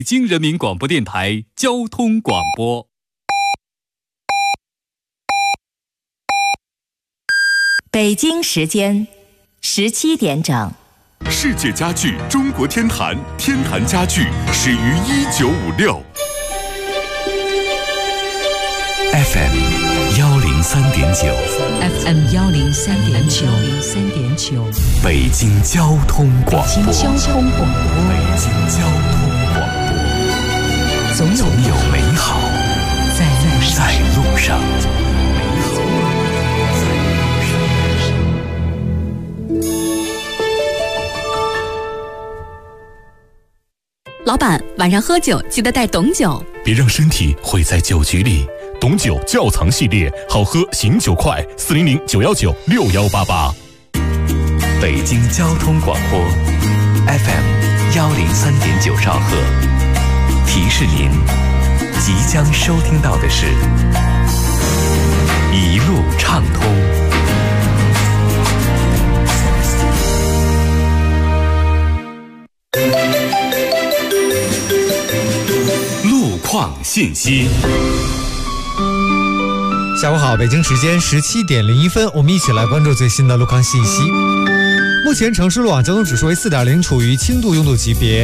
北京人民广播电台交通广播。 北京时间17点整。 世界家具中国天坛，天坛家具始于1956。 FM 103.9，FM 103.9， 北京交通广播， 北京交通广播， 北京交通广播，总有美好在路上。 老板，晚上喝酒记得带董酒， 别让身体毁在酒局里。董酒窖藏系列，好喝醒酒快，400-919-6188。 北京交通广播 FM 103.9兆赫，提示您，即将收听到的是一路畅通。 路况信息。 下午好，北京时间17点01分，我们一起来关注最新的路况信息。目前城市路网交通指数为4.0，处于轻度拥堵级别。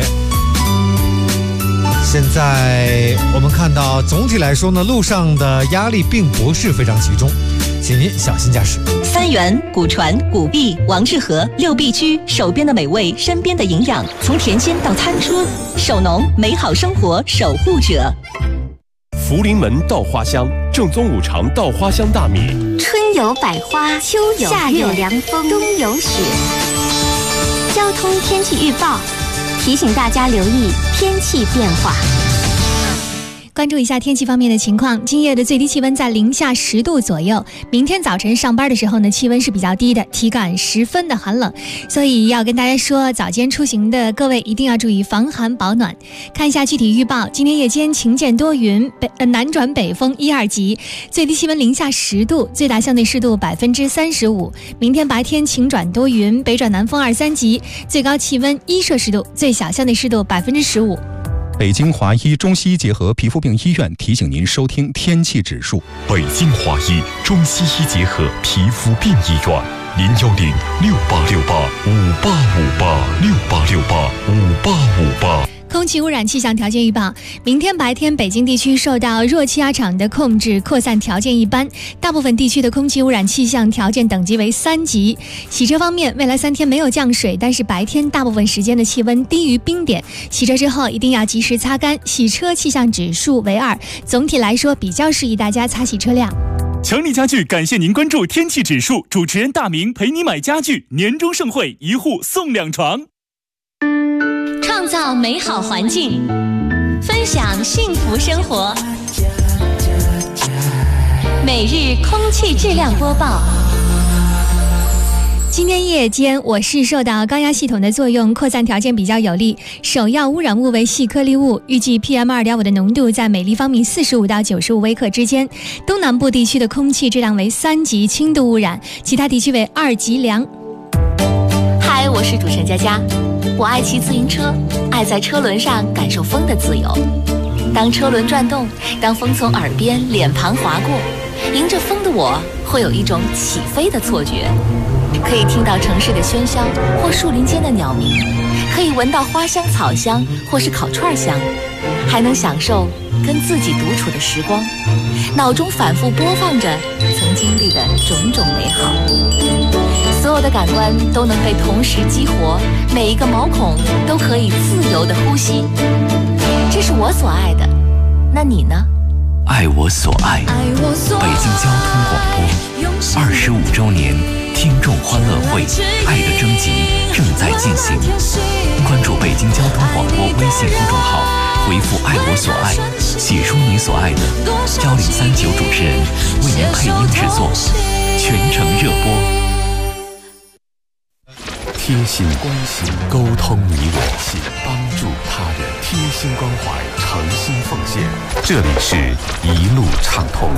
现在我们看到，总体来说呢，路上的压力并不是非常集中，请您小心驾驶。 三元、古传、古壁、王致和6必居，手边的美味，身边的营养，从甜心到餐车，守农，美好生活守护者。 福临门稻花香，正宗五常稻花香大米。 春有百花，秋有夏有凉风，冬有雪。交通天气预报提醒大家留意天气变化。 关注一下天气方面的情况，今夜的最低气温在零下10度左右。明天早晨上班的时候呢，气温是比较低的，体感十分的寒冷，所以要跟大家说，早间出行的各位一定要注意防寒保暖。看一下具体预报，今天夜间晴间多云，南转北风1、2级，最低气温零下10度，最大相对湿度35%。明天白天晴转多云，北转南风2、3级，最高气温1摄氏度，最小相对湿度15%。 北京华医中西医结合皮肤病医院提醒您收听天气指数。 北京华医中西医结合皮肤病医院，010-6868-5858，6868-5858。 空气污染气象条件预报，明天白天北京地区受到弱气压场的控制，扩散条件一般，大部分地区的空气污染气象条件等级为3级。洗车方面，未来3天没有降水，但是白天大部分时间的气温低于冰点，洗车之后一定要及时擦干，洗车气象指数为2，总体来说比较适宜大家擦洗车辆。 强力家具感谢您关注天气指数，主持人大明陪你买家具，年终盛会1户送2床。 创造美好环境，分享幸福生活。每日空气质量播报。 今天夜间，我市受到高压系统的作用，扩散条件比较有利，首要污染物为细颗粒物，预计 PM2.5 的浓度在美丽方面45到95微克之间。东南部地区的空气质量为3级轻度污染，其他地区为2级良。 嗨，我是主持人佳佳。我爱骑自行车，爱在车轮上感受风的自由。当车轮转动，当风从耳边、脸庞划过，迎着风的我会有一种起飞的错觉。可以听到城市的喧嚣或树林间的鸟鸣，可以闻到花香、草香或是烤串香，还能享受跟自己独处的时光，脑中反复播放着曾经历的种种美好。所有的感官都能被同时激活，每一个毛孔都可以自由地呼吸。这是我所爱的，那你呢？ 爱我所爱，北京交通广播25周年听众欢乐会爱的征集正在进行，关注北京交通广播微信公众号，回复爱我所爱，写出你所爱的，1039主持人为您配音制作，全程热播。 贴心关心，沟通你我，帮助他人，贴心关怀，诚心奉献。这里是一路畅通。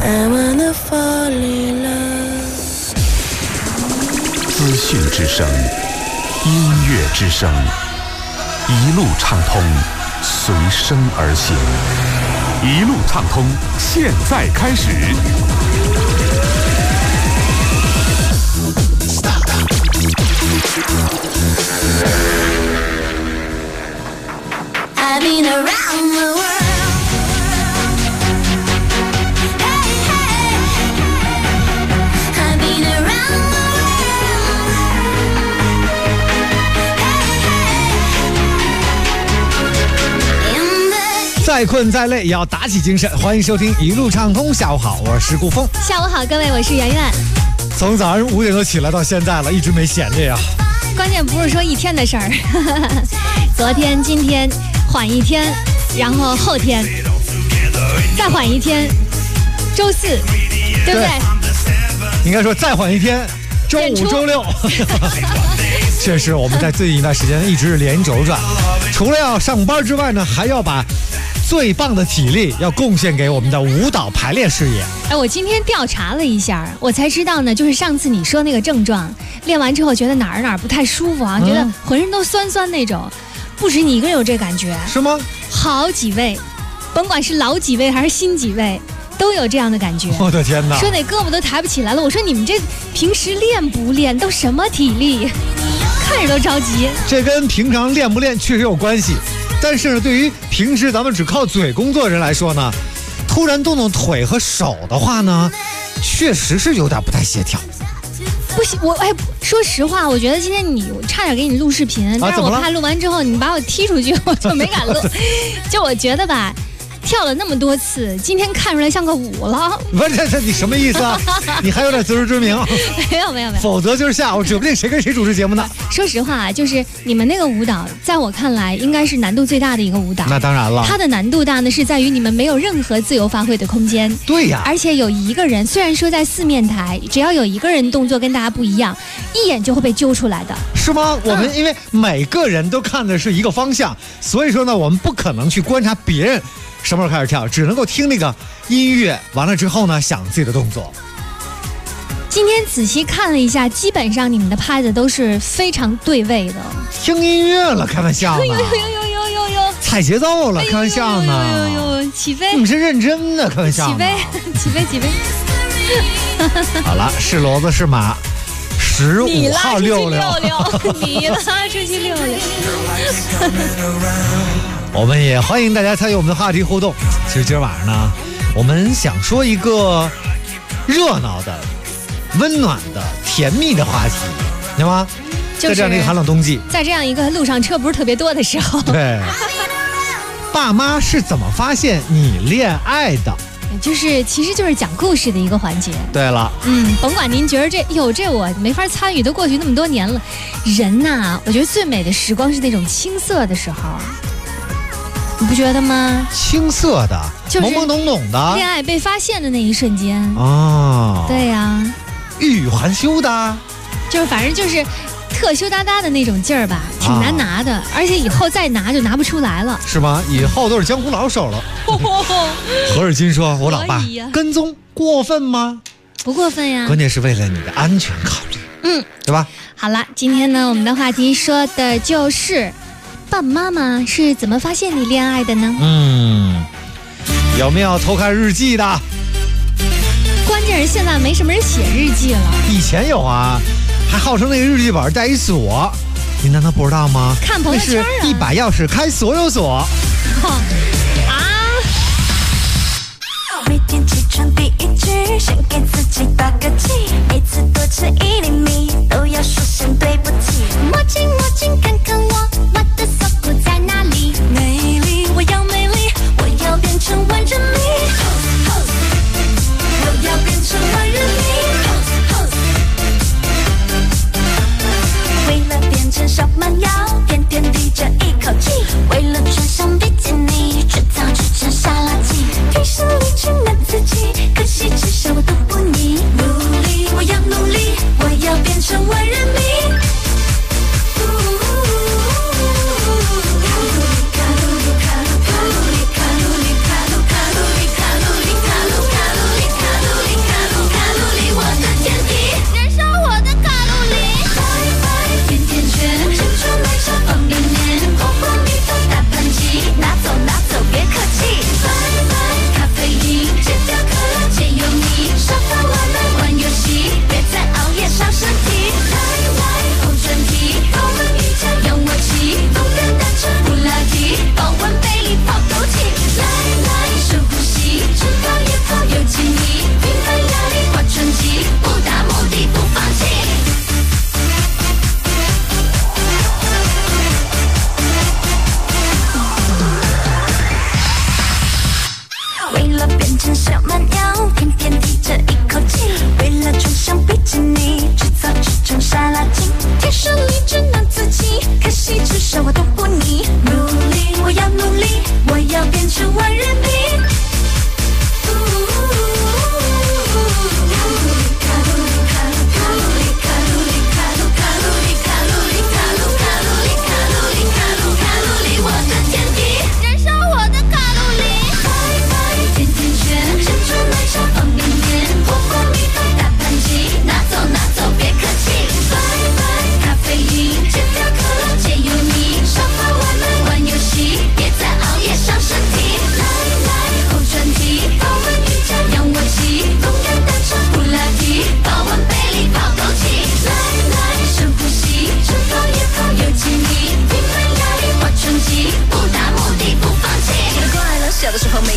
资讯之声，音乐之声，一路畅通， 随声而行，一路畅通，现在开始。 I've been around the world. Hey, 再困再累也要打起精神，欢迎收听一路畅通。下午好，我是顾峰。 下午好，各位，我是圆圆。 从早上5点多起来到现在了，一直没闲着呀。 关键不是说一天的事儿，昨天、今天缓一天，然后后天再缓一天，周四，对不对？ 应该说再缓一天，周五、周六。确实，我们在最近一段时间一直连轴转，除了要上班之外呢，还要把最棒的体力要贡献给我们的舞蹈排练事业。 哎，我今天调查了一下，我才知道呢，就是上次你说那个症状，练完之后觉得哪儿不太舒服啊，觉得浑身都酸酸那种，不止你一个人有这感觉， 是吗？ 好几位，甭管是老几位还是新几位，都有这样的感觉。 我的天哪！ 说那胳膊都抬不起来了。我说你们这平时练不练，都什么体力？看着都着急。 这跟平常练不练确实有关系，但是呢，对于平时咱们只靠嘴工作的人来说呢，突然动动腿和手的话呢，确实是有点不太协调。 不行，说实话，我觉得今天我差点给你录视频，但是我怕录完之后你把我踢出去，我就没敢录。就我觉得吧，跳了那么多次，今天看出来像个舞了。 不是，这你什么意思啊？你还有点自知之明？ 没有， 否则就是下午指不定谁跟谁主持节目呢。 说实话，就是你们那个舞蹈，在我看来应该是难度最大的一个舞蹈。 那当然了， 它的难度大呢，是在于你们没有任何自由发挥的空间。 对呀， 而且有一个人，虽然说在四面台，只要有一个人动作跟大家不一样，一眼就会被揪出来的。 是吗？我们因为每个人都看的是一个方向，所以说呢，我们不可能去观察别人什么时候开始跳，只能够听那个音乐，完了之后呢，想自己的动作。 今天仔细看了一下，基本上你们的拍子都是非常对位的。 听音乐了，开玩笑呢？ 有， 踩节奏了，开玩笑呢？ 起飞！ 你们是认真的，开玩笑呢？ 起飞！ 好了，是骡子是马，15号六六， 你拉出去溜溜。 我们也欢迎大家参与我们的话题互动。其实今儿晚上呢，我们想说一个热闹的、温暖的、甜蜜的话题，对吗？在这样的一个寒冷冬季， 在这样一个路上车不是特别多的时候， 对，爸妈是怎么发现你恋爱的？ 其实就是讲故事的一个环节。 对了， 甭管您觉得这我没法参与，都过去那么多年了。人呐，我觉得最美的时光是那种青涩的时候。你不觉得吗？ 青涩的， 就是懵懵懂懂的， 恋爱被发现的那一瞬间啊。 对呀， 欲语还休的， 就是反正就是特羞答答的那种劲儿吧，挺难拿的，而且以后再拿就拿不出来了， 是吗？以后都是江湖老手了。何尔金说：“我老爸跟踪过分吗？ 不过分呀， 关键是为了你的安全考虑，对吧？” 好了，今天呢，我们的话题说的就是爸爸妈妈是怎么发现你恋爱的呢？ 有没有偷看日记的？ 关键是现在没什么人写日记了， 以前有啊，还号称那个日记本带一锁，你难道不知道吗？ 看朋友圈啊， 那是一把钥匙开所有锁。 每天起床第一句，先给自己打个气，每次多吃1厘米都要说声对不起。墨镜看看我的锁骨在哪里？美丽，我要美丽，我要变成万人迷，我要变成万人迷。为了变成小蛮腰，天天滴着一口气，为了穿上比基尼，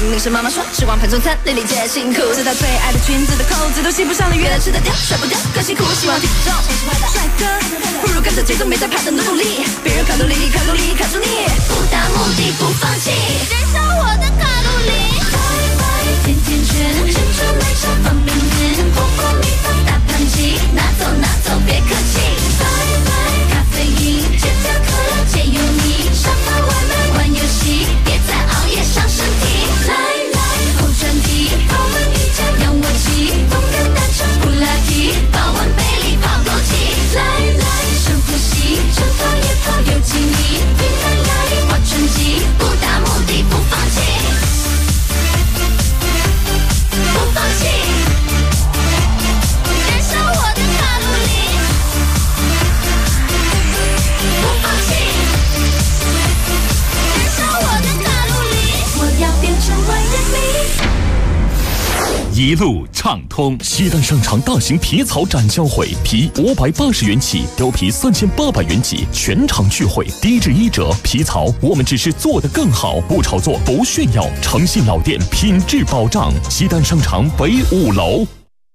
明是妈妈说吃光盘中餐，粒粒皆辛苦。直到最爱的裙子的扣子都系不上了，越来吃得掉，甩不掉，更辛苦。希望体重帅哥，不如跟着节奏没在怕的努力，别人看努力，看努力，看出你不达目的不放弃，燃烧我的卡路里。甜甜圈，珍珠奶茶放冰面，火锅米饭大盘鸡，拿走拿走别客气。咖啡因，戒掉可乐，戒油腻，沙发外卖玩游戏，别再熬夜伤身体。来后转体，泡温瑜伽仰卧起，动感单车普拉提，保温杯里泡枸杞。来深呼吸，晨跑夜跑有精力，平衡压力划拳击，不达目的不放弃。不放弃，燃烧我的卡路里。不放弃，燃烧我的卡路里。我要变成万人迷。 一路畅通，西单商场大型皮草展销会，皮580元起，貂皮3800元起，全场聚会，低至1折。皮草我们只是做得更好，不炒作，不炫耀，诚信老店，品质保障。西单商场北5楼。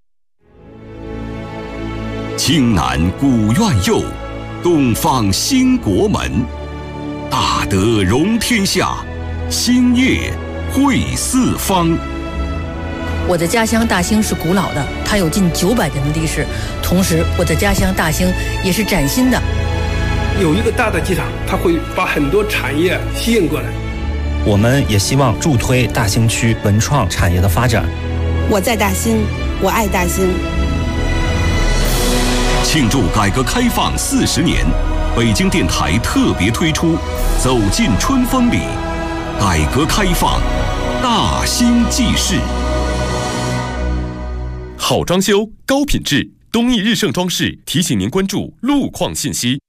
青南古院右，东方兴国门，大德容天下，兴业惠四方。 我的家乡大兴是古老的，它有近900年的历史。同时，我的家乡大兴也是崭新的。 有一个大的机场，它会把很多产业吸引过来。 我们也希望助推大兴区文创产业的发展。 我在大兴，我爱大兴。 庆祝改革开放40年，北京电台特别推出《走进春风里》，改革开放，大兴记事。 好装修，高品质，东义日盛装饰提醒您关注路况信息。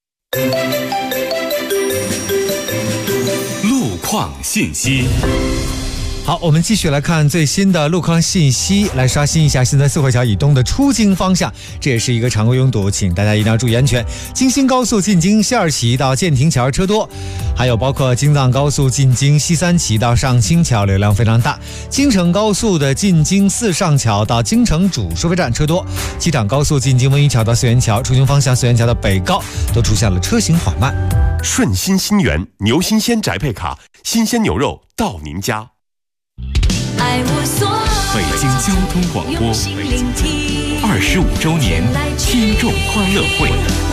路况信息。 好，我们继续来看最新的路况信息，来刷新一下现在四惠桥以东的出京方向，这也是一个常规拥堵，请大家一定要注意安全。京新高速进京西2旗到建亭桥车多，还有包括京藏高速进京西3旗到上清桥流量非常大，京承高速的进京4上桥到京承主收费站车多，机场高速进京温榆桥到四元桥，出京方向四元桥的北高都出现了车行缓慢。 顺心新源牛新鲜宅配卡，新鲜牛肉到您家。 北京交通广播25周年听众欢乐会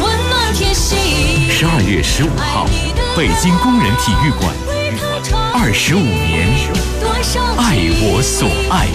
，12月15号，北京工人体育馆，25年，爱我所爱。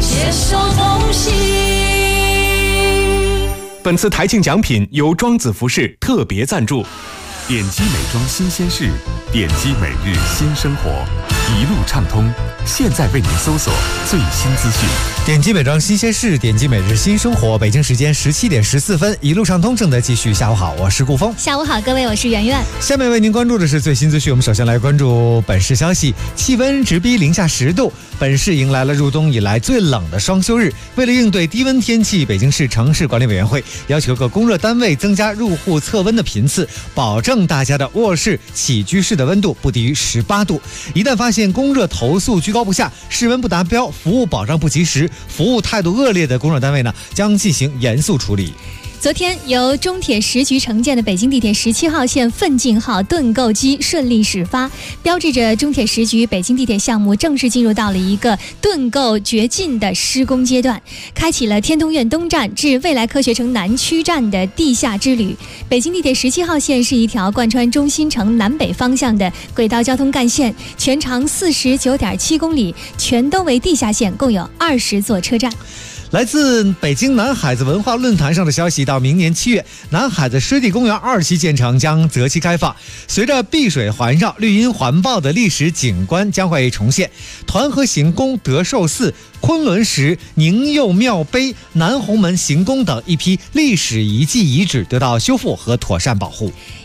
本次台庆奖品由庄子服饰特别赞助。 点击美妆新鲜事，点击每日新生活，一路畅通。现在为您搜索最新资讯。 点击美妆新鲜事，点击每日新生活。北京时间17点14分，一路畅通正在继续。下午好，我是顾峰。 下午好，各位，我是圆圆。 下面为您关注的是最新资讯。我们首先来关注本市消息，气温直逼零下10度。本市迎来了入冬以来最冷的双休日。为了应对低温天气，北京市城市管理委员会要求各供热单位增加入户测温的频次，保证大家的卧室、起居室的温度不低于18度。一旦发现供热投诉居高不下，室温不达标，服务保障不及时，服务态度恶劣的供热单位呢，将进行严肃处理。 昨天，由中铁10局承建的北京地铁17号线奋进号盾构机顺利始发，标志着中铁10局北京地铁项目正式进入到了一个盾构掘进的施工阶段，开启了天通苑东站至未来科学城南区站的地下之旅。北京地铁17号线是一条贯穿中心城南北方向的轨道交通干线，全长49.7公里，全都为地下线，共有20座车站。 来自北京南海子文化论坛上的消息，到明年7月，南海子湿地公园2期建成，将择期开放。随着碧水环绕、绿荫环抱的历史景观将会重现，团河行宫、德寿寺、昆仑石、宁佑庙碑、南红门行宫等一批历史遗迹遗址得到修复和妥善保护。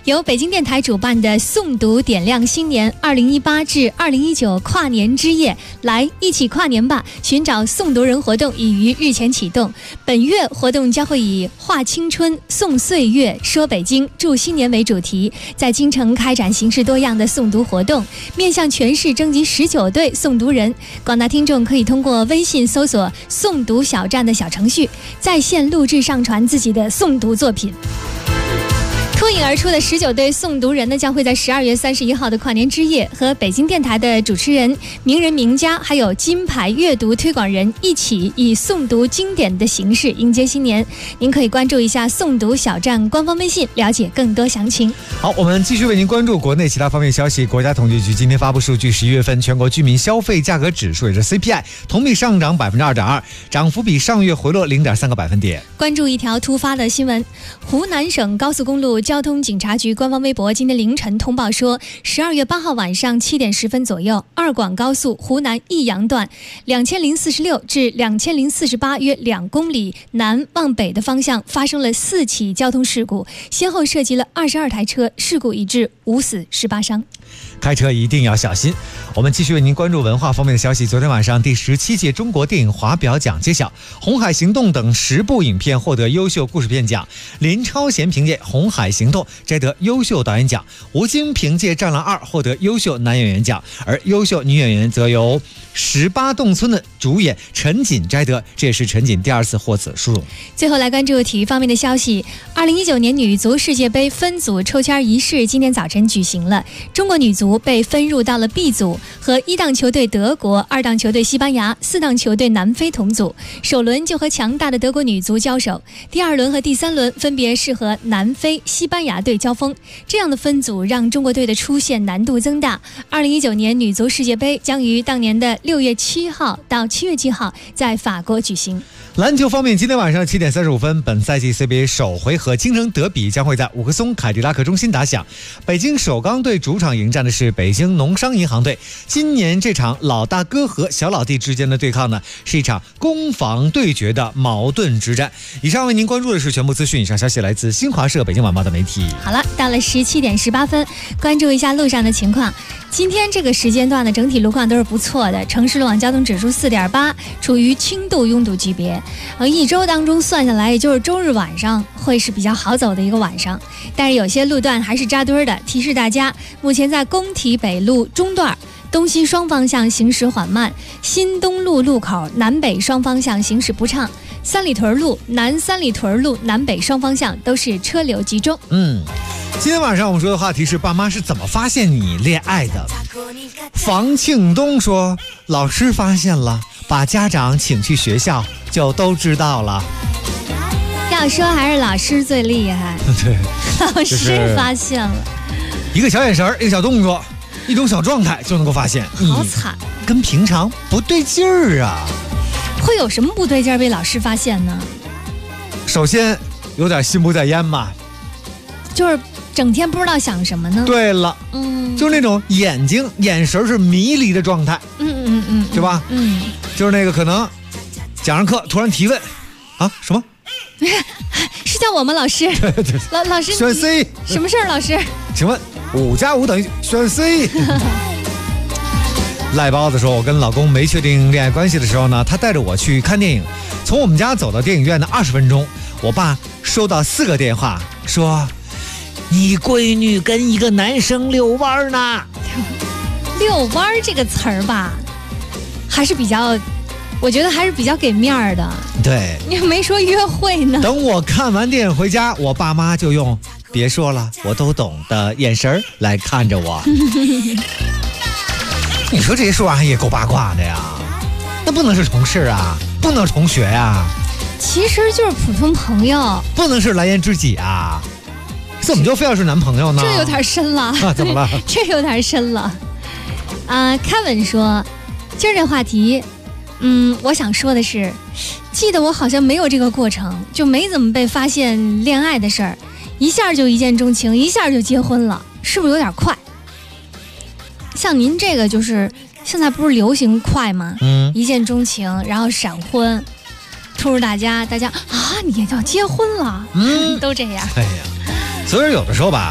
由北京电台主办的诵读点亮新年2018至2019跨年之夜，来一起跨年吧！寻找诵读人活动已于日前启动。本月活动将会以画青春、诵岁月、说北京、祝新年为主题，在京城开展形式多样的诵读活动，面向全市征集19对诵读人。广大听众可以通过微信搜索“诵读小站”的小程序，在线录制上传自己的诵读作品。脱颖而出的19对诵读人呢，将会在12月31号的跨年之夜，和北京电台的主持人、名人名家，还有金牌阅读推广人一起以诵读经典的形式迎接新年。您可以关注一下诵读小站官方微信，了解更多详情。 好，我们继续为您关注国内其他方面消息。国家统计局今天发布数据，11月份全国居民消费价格指数，也就是 CPI， 同比上涨 2.2%， 涨幅比上月回落 0.3个百分点。 关注一条突发的新闻，湖南省高速公路交通警察局官方微博今天凌晨通报说，12月8号晚上7点10分左右，二广高速湖南益阳段2046至2048约2公里南往北的方向发生了4起交通事故，先后涉及了22台车，事故已致5死18伤。 开车一定要小心。我们继续为您关注文化方面的消息。昨天晚上第17届中国电影华表奖揭晓，《红海行动》等10部影片获得优秀故事片奖，林超贤凭借《红海行动》摘得优秀导演奖，吴京凭借《战狼2》获得优秀男演员奖，而优秀女演员则由18洞村的主演陈瑾摘得，这也是陈瑾第2次获此殊荣。 最后来关注体育方面的消息，2019年女足世界杯分组抽签仪式今天早晨举行了，中国女足被分入到了 B 组，和1档球队德国、2档球队西班牙、4档球队南非同组。首轮就和强大的德国女足交手，第2轮和第3轮分别是和南非、西班牙队交锋。这样的分组让中国队的出线难度增大。2019年女足世界杯将于当年的6月7号到7月7号在法国举行。 篮球方面，今天晚上7点35分，本赛季 CBA 首回合京城德比将会在五棵松凯迪拉克中心打响。北京首钢队主场迎战的是北京农商银行队。今年这场老大哥和小老弟之间的对抗呢，是一场攻防对决的矛盾之战。以上为您关注的是全部资讯，以上消息来自新华社、北京晚报的媒体。 好了，到了17点18分，关注一下路上的情况。今天这个时间段的整体路况都是不错的，城市路网交通指数4.8，处于轻度拥堵级别。一周当中算下来，也就是周日晚上会是比较好走的一个晚上，但是有些路段还是扎堆的。提示大家，目前在工体北路中段东西双方向行驶缓慢，新东路路口南北双方向行驶不畅，三里屯路、南三里屯路南北双方向都是车流集中。 今天晚上我们说的话题是爸妈是怎么发现你恋爱的。房庆东说，老师发现了，把家长请去学校就都知道了。 要说还是老师最厉害。 对， 老师发现了， 一个小眼神，一个小动作，一种小状态就能够发现， 好惨， 跟平常不对劲儿啊。 会有什么不对劲儿被老师发现呢？ 首先有点心不在焉嘛， 就是整天不知道想什么呢？ 对了，就是那种眼神是迷离的状态，对吧？就是那个可能讲上课突然提问，啊，什么？ 是叫我吗？老师？ 对， 老师选 C， 什么事儿？老师， 请问5加5等于选 C。赖包子说，我跟老公没确定恋爱关系的时候呢，他带着我去看电影，从我们家走到电影院的20分钟，我爸收到4个电话，说你闺女跟一个男生遛弯呢。 遛弯这个词儿吧，还是比较，我觉得还是比较给面儿的。 对， 你没说约会呢。 等我看完电影回家，我爸妈就用别说了，我都懂的眼神来看着我。你说这些说完也够八卦的呀，那不能是同事啊，不能同学啊， 其实就是普通朋友， 不能是蓝颜知己啊，怎么就非要是男朋友呢？ 这有点深了。 怎么了？ 这有点深了。Kevin 说，今儿这话题，我想说的是，记得我好像没有这个过程，就没怎么被发现恋爱的事儿，一下就一见钟情，一下就结婚了，是不是有点快？像您这个就是现在不是流行快吗？一见钟情，然后闪婚，突然大家啊，你也要结婚了，都这样。 哎呀，所以有的时候吧，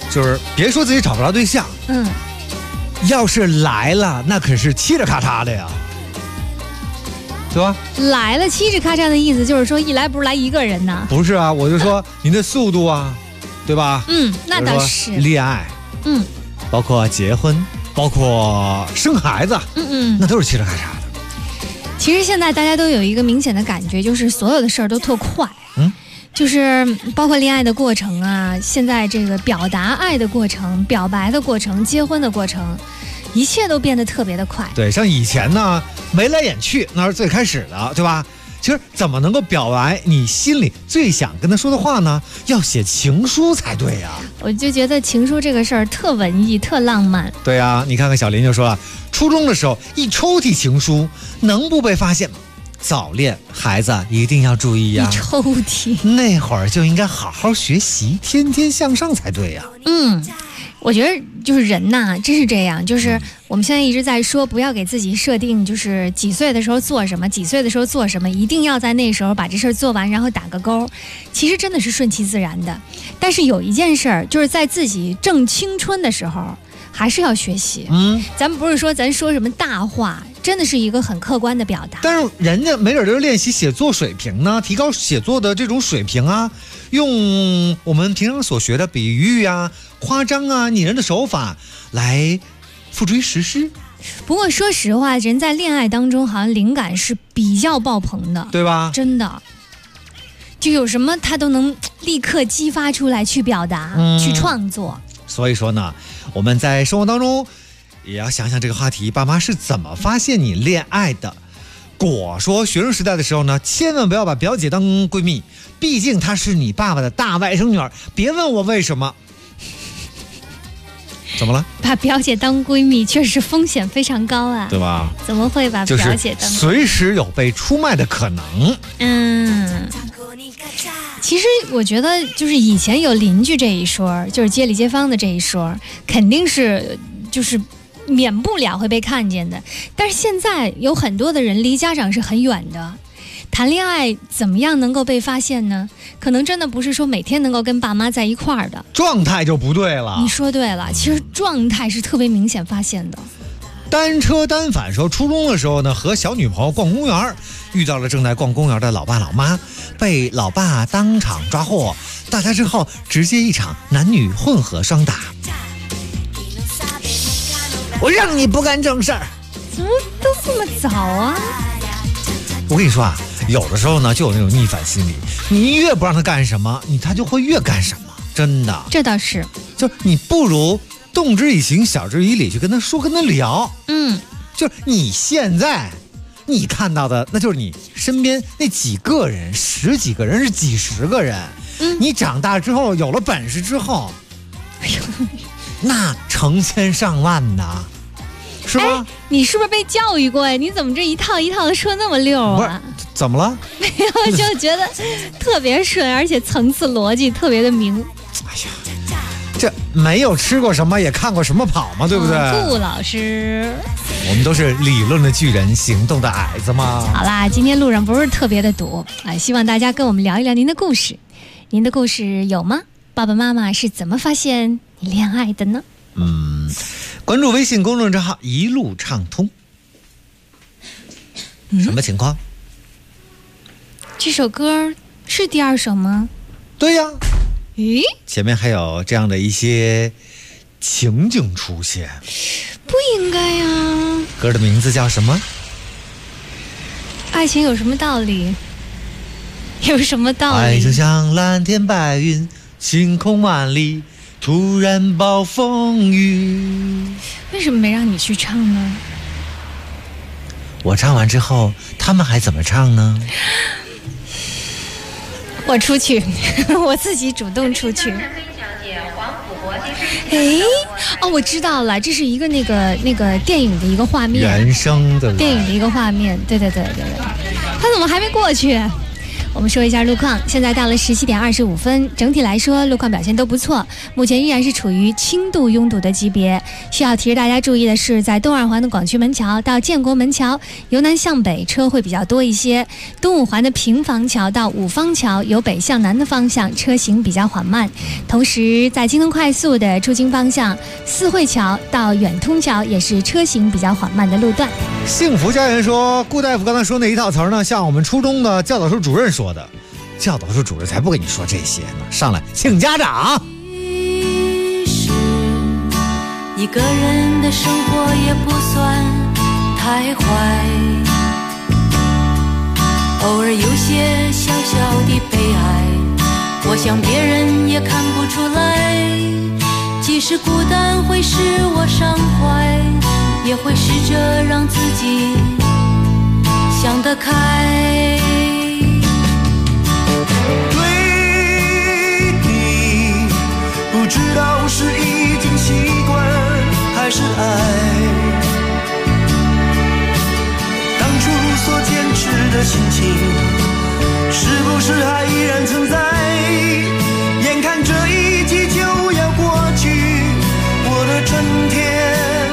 就是别说自己找不着对象，要是来了，那可是嘁哩咔嚓的呀，对吧？ 来了嘁哩咔嚓的意思就是说，一来不是来一个人呐？ 不是啊，我就说您的速度啊，对吧？ 那倒是。 恋爱，包括结婚，包括生孩子，那都是嘁哩咔嚓的。 其实现在大家都有一个明显的感觉，就是所有的事儿都特快，就是包括恋爱的过程啊，现在这个表达爱的过程、表白的过程、结婚的过程，一切都变得特别的快。 对，像以前呢，眉来眼去那是最开始的，对吧？其实怎么能够表白你心里最想跟他说的话呢？要写情书才对呀。 我就觉得情书这个事儿特文艺、特浪漫。 对呀，你看看小林就说了，初中的时候一抽屉情书，能不被发现吗？早恋孩子一定要注意呀！ 抽屉那会儿就应该好好学习，天天向上才对呀。 我觉得就是人呐，真是这样，就是我们现在一直在说，不要给自己设定，就是几岁的时候做什么，几岁的时候做什么，一定要在那时候把这事儿做完，然后打个勾。其实真的是顺其自然的。但是有一件事儿，就是在自己正青春的时候，还是要学习。咱们不是说咱说什么大话，真的是一个很客观的表达。 但是人家没准就是练习写作水平呢，提高写作的这种水平啊，用我们平常所学的比喻啊、夸张啊、拟人的手法来付诸于实施。 不过说实话，人在恋爱当中好像灵感是比较爆棚的， 对吧？ 真的，就有什么他都能立刻激发出来去表达、去创作。 所以说呢，我们在生活当中也要想想这个话题，爸妈是怎么发现你恋爱的。果说学生时代的时候呢，千万不要把表姐当闺蜜，毕竟她是你爸爸的大外甥女儿。别问我为什么。怎么了？ 把表姐当闺蜜确实风险非常高啊， 对吧？ 怎么会把表姐当？ 就是随时有被出卖的可能。 其实我觉得就是以前有邻居这一说，就是街里街坊的这一说，肯定是就是免不了会被看见的。但是现在有很多的人离家长是很远的，谈恋爱怎么样能够被发现呢？可能真的不是说每天能够跟爸妈在一块儿的， 状态就不对了。 你说对了，其实状态是特别明显发现的。 单车单反说，初中的时候呢，和小女朋友逛公园，遇到了正在逛公园的老爸老妈，被老爸当场抓获，打他之后直接一场男女混合双打。我让你不干正事儿， 怎么都这么早啊？ 我跟你说啊，有的时候呢就有那种逆反心理，你越不让他干什么，他就会越干什么，真的。 这倒是， 就你不如动之以情，晓之以理，去跟他说，跟他聊。就是你现在你看到的，那就是你身边那几个人，十几个人是几十个人。你长大之后有了本事之后，那成千上万的，是吧？ 你是不是被教育过呀？你怎么这一套一套的说那么溜啊？ 怎么了？ 没有，就觉得特别顺，而且层次逻辑特别的明。 哎呀，这没有吃过什么也看过什么跑嘛，对不对？ 顾老师， 我们都是理论的巨人，行动的矮子嘛。 好啦，今天路上不是特别的堵啊，希望大家跟我们聊一聊您的故事。您的故事有吗？爸爸妈妈是怎么发现你恋爱的呢？ 关注微信公众账号一路畅通。什么情况？ 这首歌是第二首吗？ 对呀。 咦， 前面还有这样的一些情景出现。 不应该呀。 歌的名字叫什么？ 爱情有什么道理？有什么道理？ 爱就像蓝天白云，晴空万里，突然暴风雨。 为什么没让你去唱呢？ 我唱完之后，他们还怎么唱呢？ 我出去，我自己主动出去。我知道了，这是一个那个电影的一个画面， 原声的电影的一个画面，对。他怎么还没过去？ 我们说一下路况，现在到了17点25分，整体来说路况表现都不错，目前依然是处于轻度拥堵的级别。需要提示大家注意的是，在东二环的广渠门桥到建国门桥由南向北车会比较多一些，东五环的平房桥到五方桥由北向南的方向车行比较缓慢。同时在京通快速的出京方向，四惠桥到远通桥也是车行比较缓慢的路段。 幸福家园说，顾大夫刚才说那一套词儿呢，像我们初中的教导处主任说的，教导处主任才不跟你说这些呢，上来请家长。 一个人的生活也不算太坏，偶尔有些小小的悲哀，我想别人也看不出来。即使孤单会使我伤怀，也会试着让自己想得开。 对你不知道是已经习惯还是爱，当初所坚持的心情是不是还依然存在？眼看这一季就要过去，我的春天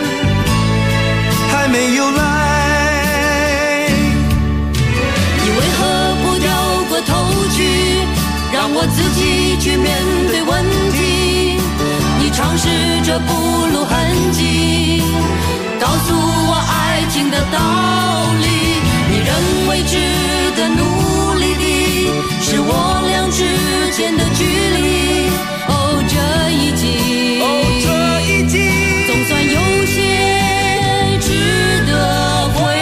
还没有来， 你为何不掉过头去，让我自己去面对问题？你尝试着不露痕迹，告诉我爱情的道理。你认为值得努力的是我俩之间的距离。哦，这一季，总算有些值得回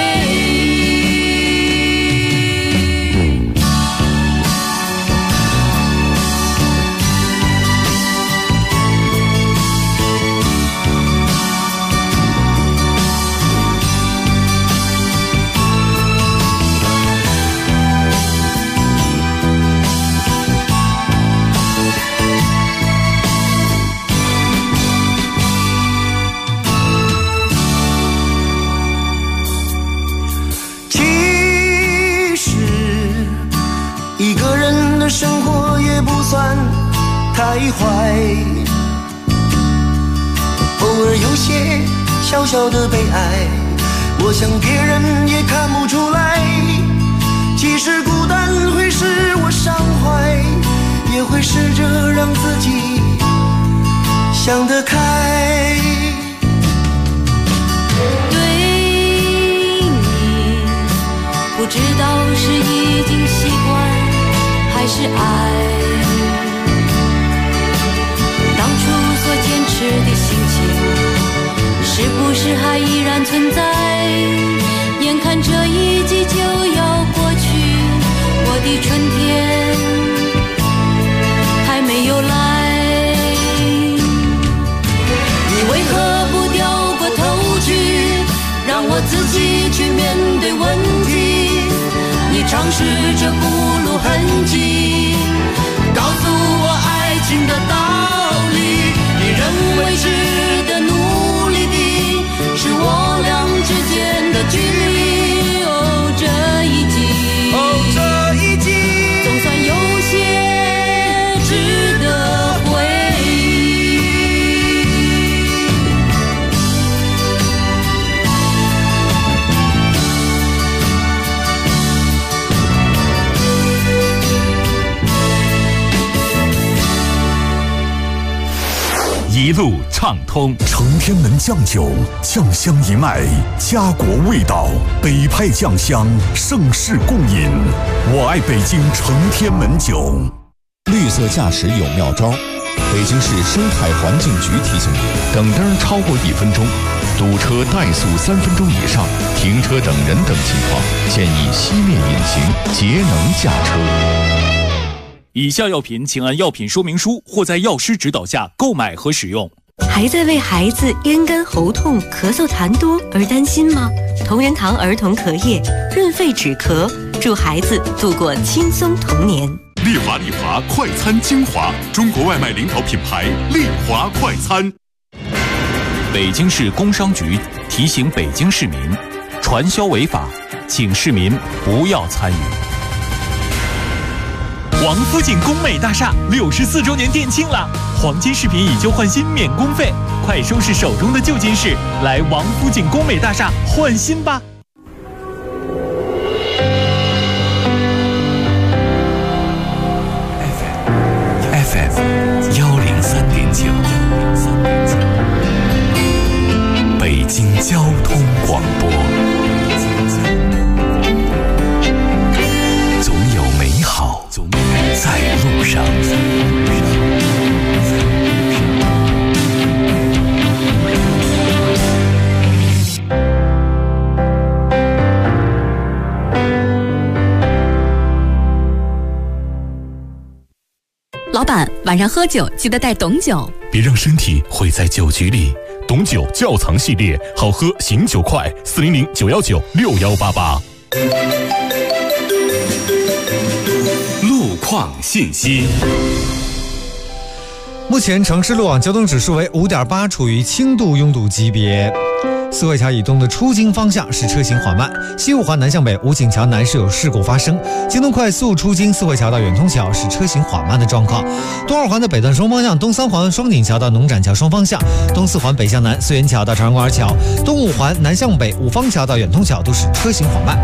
生活也不算太坏，偶尔有些小小的悲哀，我想别人也看不出来。即使孤单会使我伤怀，也会试着让自己想得开。 对你不知道是已经习惯还是爱，当初所坚持的心情是不是还依然存在？眼看这一季就要过去，我的春天还没有来，你为何不掉过头去，让我自己去面对问题？你尝试着不露痕迹，告诉我爱情的道理。你认为值得努力的是我俩之间的距离。哦，这一季，总算有些值得回忆。 一路畅通， 承天门酱酒，酱香一脉，家国味道，北派酱香，盛世共饮。我爱北京承天门酒。 绿色驾驶有妙招，北京市生态环境局提醒你： 等灯超过1分钟，堵车怠速3分钟以上，停车等人等情况，建议熄灭引擎，节能驾车。 以下药品请按药品说明书或在药师指导下购买和使用。 还在为孩子咽干喉痛、咳嗽痰多而担心吗？同仁堂儿童咳液润肺止咳，助孩子度过轻松童年。 丽华快餐精华，中国外卖领导品牌丽华快餐。 北京市工商局提醒北京市民，传销违法，请市民不要参与。 王府井工美大厦64周年店庆啦！黄金饰品以旧换新免工费，快收拾手中的旧金饰，来王府井工美大厦换新吧 ！FM 103.9，北京交通广播。总有美好在路上。 老板，晚上喝酒记得带董酒， 别让身体毁在酒局里。董酒窖藏系列，好喝醒酒快，400-919-6188。 路况信息。 目前城市路网交通指数为5.8，处于轻度拥堵级别。四惠桥以东的出京方向是车行缓慢，西五环南向北武警桥南是有事故发生，京东快速出京四惠桥到远通桥是车行缓慢的状况。东二环的北段双方向，东三环双井桥到农展桥双方向，东四环北向南四元桥到长安公园桥，东五环南向北五方桥到远通桥都是车行缓慢。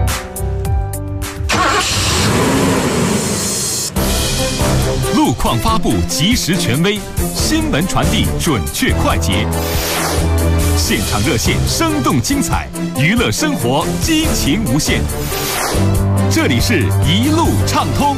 路况发布及时权威，新闻传递准确快捷，现场热线生动精彩，娱乐生活激情无限。这里是一路畅通。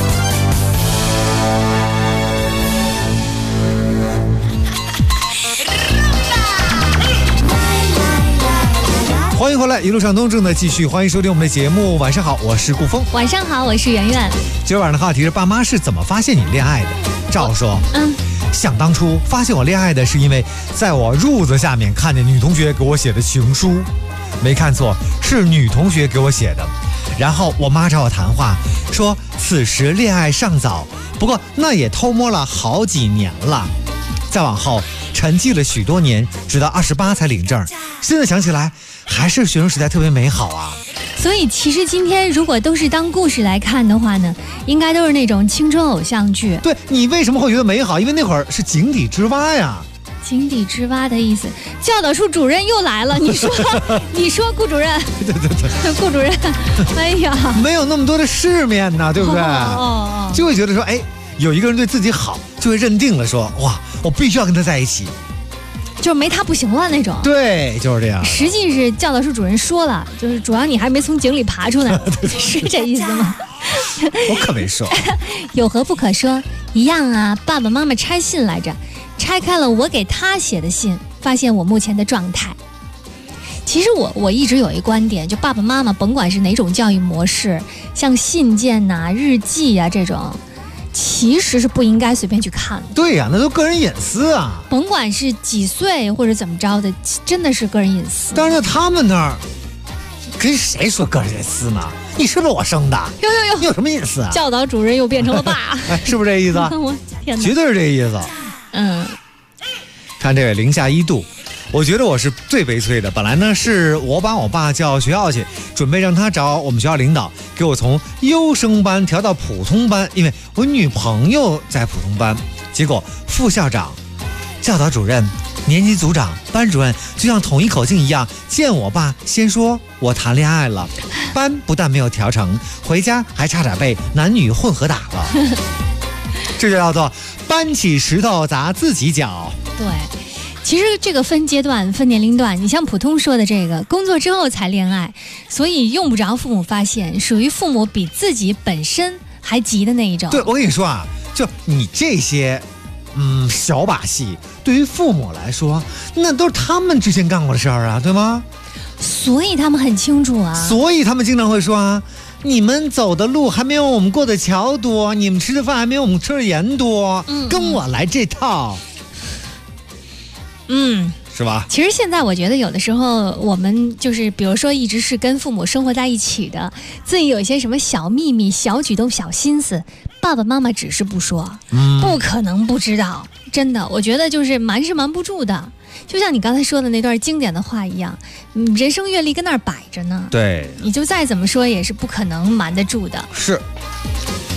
欢迎回来，一路畅通正在继续，欢迎收听我们的节目。晚上好，我是顾峰。 晚上好，我是圆圆。 今儿晚上的话题是爸妈是怎么发现你恋爱的？赵说，想当初发现我恋爱的是因为在我褥子下面看见女同学给我写的情书，没看错，是女同学给我写的。然后我妈找我谈话，说此时恋爱尚早，不过那也偷摸了好几年了。再往后沉寂了许多年，直到28才领证。现在想起来，还是学生时代特别美好啊。 所以其实今天如果都是当故事来看的话呢，应该都是那种青春偶像剧。 对，你为什么会觉得美好？因为那会儿是井底之蛙呀。 井底之蛙的意思，教导处主任又来了。你说顾主任，对，顾主任，哎呀， 没有那么多的世面呐，对不对？就会觉得说，哎，有一个人对自己好，就会认定了说，哇，我必须要跟他在一起。 就是没他不行了那种。 对，就是这样。 实际是教导处主任说了，就是主要你还没从井里爬出来，是这意思吗？ 我可没说。 有何不可说？一样啊，爸爸妈妈拆信来着，拆开了我给他写的信，发现我目前的状态。其实我一直有一观点，就爸爸妈妈甭管是哪种教育模式，像信件呐、日记呀这种，其实是不应该随便去看的。 对呀，那都个人隐私啊。 甭管是几岁或者怎么着的，真的是个人隐私。 但是他们那儿跟谁说个人隐私呢？你是不是我生的？ 有， 你有什么隐私啊？ 教导主任又变成了爸， 是不是这意思？ 我天哪， 绝对是这意思。看这位零下1度。我觉得我是最悲催的。本来呢，是我把我爸叫学校去，准备让他找我们学校领导给我从优生班调到普通班，因为我女朋友在普通班。结果副校长、教导主任、年级组长、班主任就像统一口径一样，见我爸先说我谈恋爱了，班不但没有调成，回家还差点被男女混合打了。这就叫做搬起石头砸自己脚。 对。其实这个分阶段、分年龄段，你像普通说的这个，工作之后才恋爱，所以用不着父母发现，属于父母比自己本身还急的那一种。 对，我跟你说啊，就你这些，小把戏，对于父母来说，那都是他们之前干过的事儿啊，对吗？ 所以他们很清楚啊。 所以他们经常会说啊，你们走的路还没有我们过的桥多，你们吃的饭还没有我们吃的盐多，跟我来这套。是吧？ 其实现在我觉得有的时候我们就是比如说一直是跟父母生活在一起的，自己有一些什么小秘密、小举动、小心思，爸爸妈妈只是不说，不可能不知道。真的，我觉得就是瞒是瞒不住的。就像你刚才说的那段经典的话一样，人生阅历跟那儿摆着呢。 对， 你就再怎么说也是不可能瞒得住的。 是。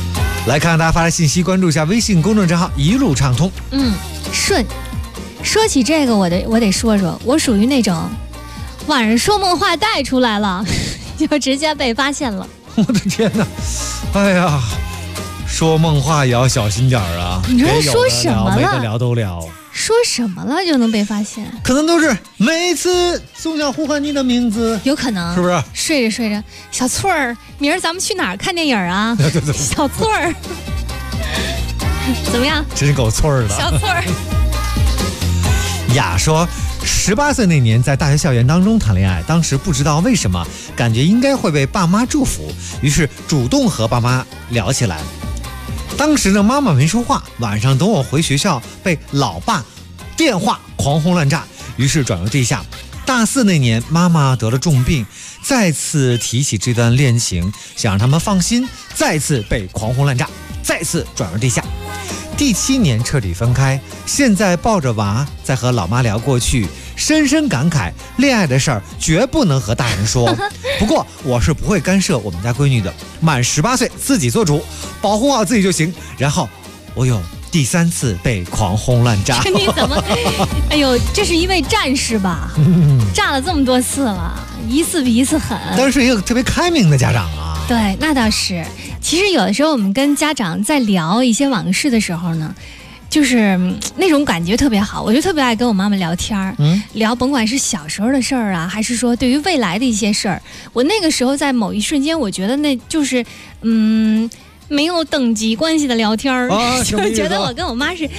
来看看大家发来信息，关注一下微信公众账号一路畅通。 顺。说起这个，我得说说，我属于那种晚上说梦话带出来了，就直接被发现了。 我的天哪！哎呀，说梦话也要小心点啊！ 你说说什么了？ 没得聊都聊。 说什么了就能被发现？ 可能都是每次总想呼唤你的名字， 有可能是不是？ 睡着睡着，小翠儿，明儿咱们去哪儿看电影啊？ 对， 小翠儿，怎么样？ 真是够翠儿的。 小翠儿。 雅说，18岁那年在大学校园当中谈恋爱，当时不知道为什么，感觉应该会被爸妈祝福，于是主动和爸妈聊起来。当时呢，妈妈没说话，晚上等我回学校，被老爸电话狂轰滥炸，于是转入地下。大4那年，妈妈得了重病，再次提起这段恋情，想让他们放心，再次被狂轰滥炸，再次转入地下。第7年彻底分开，现在抱着娃在和老妈聊过去，深深感慨恋爱的事儿绝不能和大人说。不过我是不会干涉我们家闺女的，满18岁自己做主，保护好自己就行。然后我有第3次被狂轰滥炸。 你怎么？哎呦，这是一位战士吧？炸了这么多次了，一次比一次狠。 但是一个特别开明的家长啊。 对，那倒是。其实有的时候我们跟家长在聊一些往事的时候呢，就是那种感觉特别好。我就特别爱跟我妈妈聊天聊甭管是小时候的事儿啊，还是说对于未来的一些事儿。我那个时候在某一瞬间，我觉得那就是没有等级关系的聊天就是觉得我跟我妈是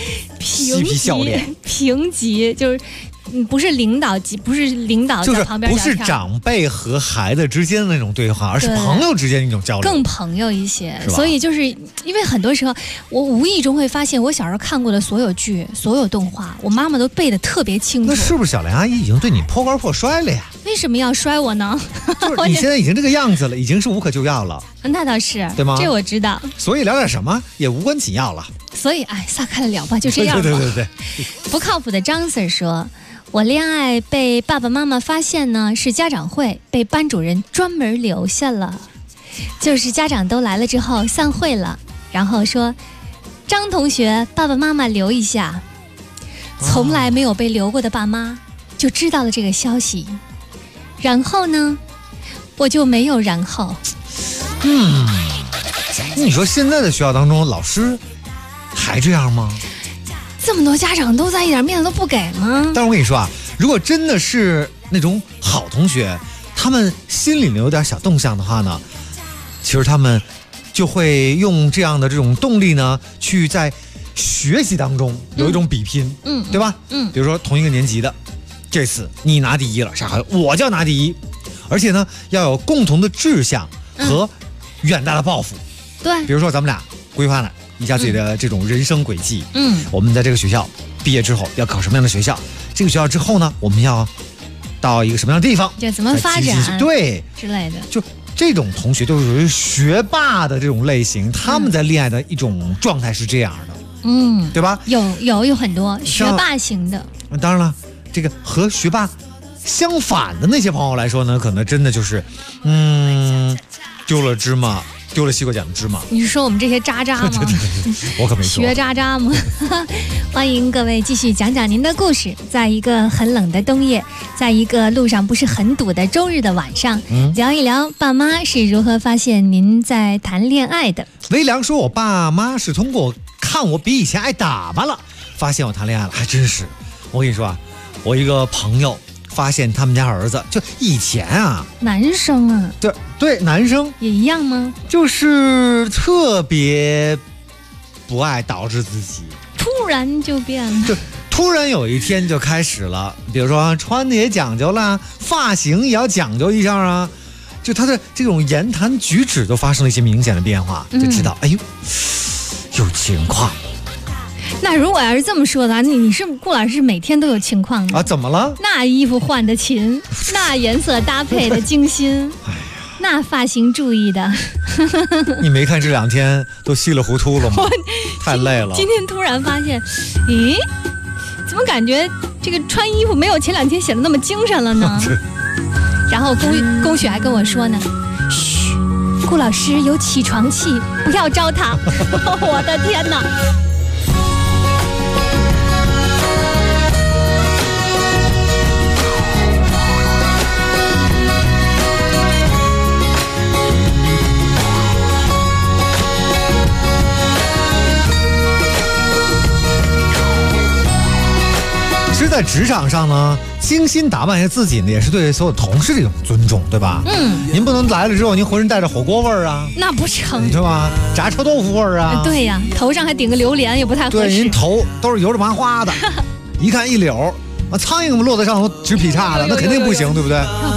平级，就是。不是领导级，不是领导在旁边聊天， 不是长辈和孩子之间的那种对话，而是朋友之间的一种交流， 更朋友一些。所以就是因为很多时候，我无意中会发现，我小时候看过的所有剧、所有动画，我妈妈都背得特别清楚。 那是不是小莲阿姨已经对你破罐破摔了呀？ 为什么要摔我呢？ 就是你现在已经这个样子了，已经是无可救药了。 那倒是， 对吗？ 这我知道。 所以聊点什么也无关紧要了。 所以撒开了聊吧，就这样吧。 对。 不靠谱的张 Sir 说。我恋爱被爸爸妈妈发现呢，是家长会被班主任专门留下了，就是家长都来了之后散会了，然后说张同学爸爸妈妈留一下，从来没有被留过的爸妈就知道了这个消息，然后呢我就没有然后。 你说现在的学校当中老师还这样吗？ 这么多家长都在，一点面子都不给吗？ 但是我跟你说啊，如果真的是那种好同学，他们心里有点小动向的话呢，其实他们就会用这样的这种动力呢，去在学习当中有一种比拼，对吧？比如说同一个年级的，这次你拿第一了，啥我就要拿第一，而且呢要有共同的志向和远大的抱负。 对， 比如说咱们俩规划了一下自己的这种人生轨迹。我们在这个学校毕业之后要考什么样的学校？这个学校之后呢，我们要到一个什么样的地方？ 对，怎么发展？ 对， 之类的。 就这种同学就是属于学霸的这种类型，他们在恋爱的一种状态是这样的。对吧？ 有很多学霸型的。 当然了，这个和学霸相反的那些朋友来说呢，可能真的就是丢了芝麻。丢了西瓜奖的芝麻， 你是说我们这些渣渣吗？ 我可没说。 学渣渣吗？欢迎各位继续讲讲您的故事。在一个很冷的冬夜，在一个路上不是很堵的周日的晚上，聊一聊爸妈是如何发现您在谈恋爱的。 微良说，我爸妈是通过看我比以前爱打扮了，发现我谈恋爱了，还真是。我跟你说啊，我一个朋友发现他们家儿子就以前啊， 男生啊， 对，男生也一样吗？ 就是特别不爱捯饬自己， 突然就变了， 就突然有一天就开始了，比如说穿的也讲究了，发型也要讲究一下啊，就他的这种言谈举止都发生了一些明显的变化，就知道哎呦有情况。 那如果要是这么说的话，你是顾老师每天都有情况的啊？怎么了？ 那衣服换的勤，那颜色搭配的精心，那发型注意的。 你没看这2天都稀里糊涂了吗？太累了。 今天突然发现，咦，怎么感觉这个穿衣服没有前2天显得那么精神了呢？然后龚雪还跟我说呢，嘘， 顾老师有起床气，不要招他。我的天哪！ 其实，在职场上呢，精心打扮一下自己呢，也是对所有同事的一种尊重，对吧？您不能来了之后，您浑身带着火锅味儿啊， 那不成， 对吧？炸臭豆腐味儿啊， 对呀，头上还顶个榴莲也不太合适。 对，您头都是油着麻花的，一看一绺，苍蝇们落在上头直劈叉的，那肯定不行，对不对？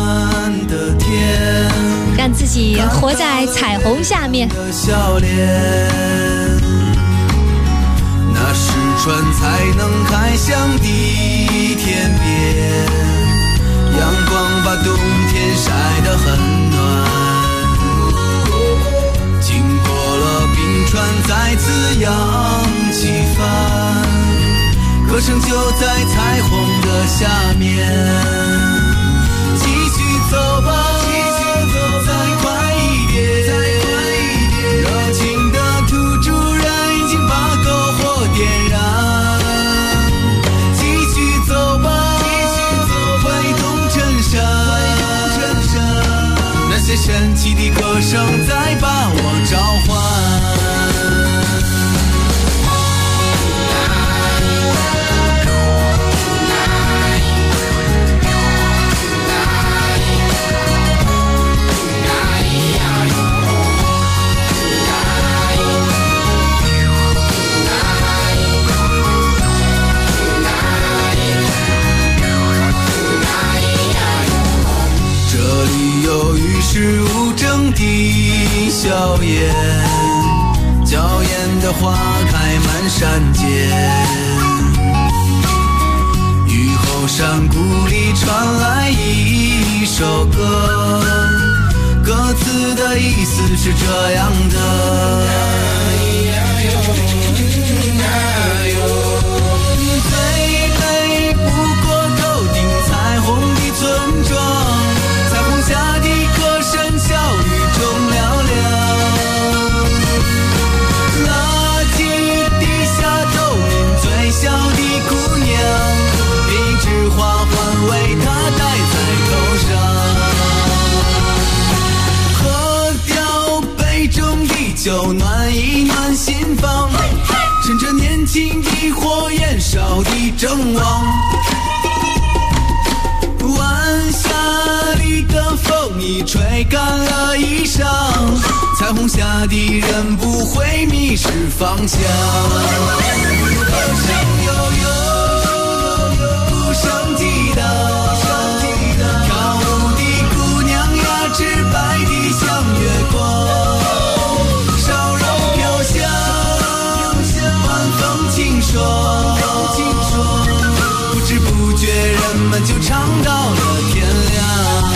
让自己活在彩虹下面。 那时船才能开向地天边，阳光把冬天晒得很暖，经过了冰川再次扬起帆，歌声就在彩虹的下面，继续走吧，再快一点，热情的土著人已经把篝火点燃，继续走吧，挥动衬衫，那些神奇的歌声在把我召唤。有与世无争的硝烟，娇艳的花开满山间，雨后山谷里传来一首歌，歌词的意思是这样的，最美不过头顶彩虹的村庄，下的歌声笑语中嘹亮，垃圾地下透明最小的姑娘，一枝花环为她戴在头上，喝掉杯中的酒暖一暖心房，趁着年轻的火焰烧的正旺，晚霞里的风已吹干了衣裳，彩虹下的人不会迷失方向，歌声悠悠，鼓声激荡，跳舞的姑娘呀，直白的像月光，烧肉飘香，晚风清爽，不知不觉人们就唱到了天亮。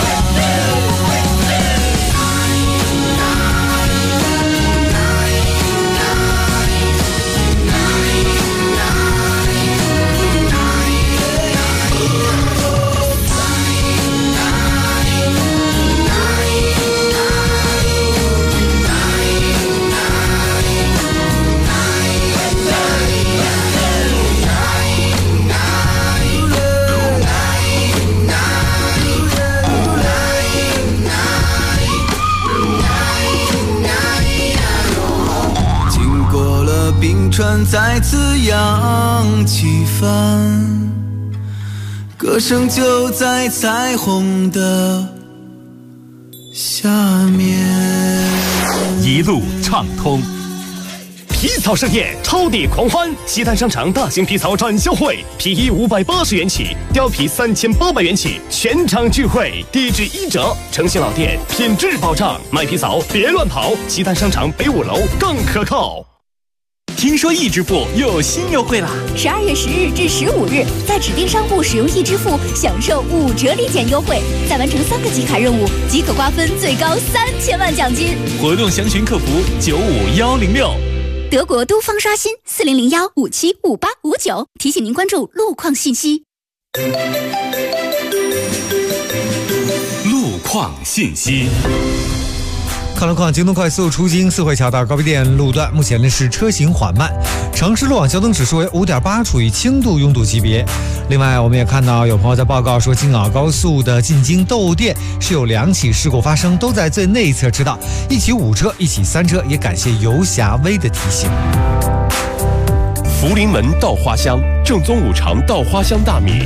冰川再次扬起帆，歌声就在彩虹的下面， 一路畅通。皮草盛宴，超跌狂欢！西单商场大型皮草展销会，皮衣580元起，貂皮3800元起，全场聚会，低至1折，诚信老店，品质保障。买皮草别乱跑，西单商场北5楼更可靠。 听说易支付又有新优惠啦 ！12月10日至15日，在指定商铺使用易支付，享受5折立减优惠，再完成3个集卡任务即可瓜分最高3000万奖金。 活动详询客服95106。 德国东方刷新4001575859，提醒您关注路况信息。 路况信息。 看了况京东快速出京四惠桥到高碑店路段，目前呢是车行缓慢，城市路网交通指数为5.8，处于轻度拥堵级别。另外，我们也看到有朋友在报告说，京广高速的进京窦店是有2起事故发生，都在最内侧车道，一起5车，一起3车。也感谢游侠威的提醒。 福临门稻花香，正宗5常稻花香大米。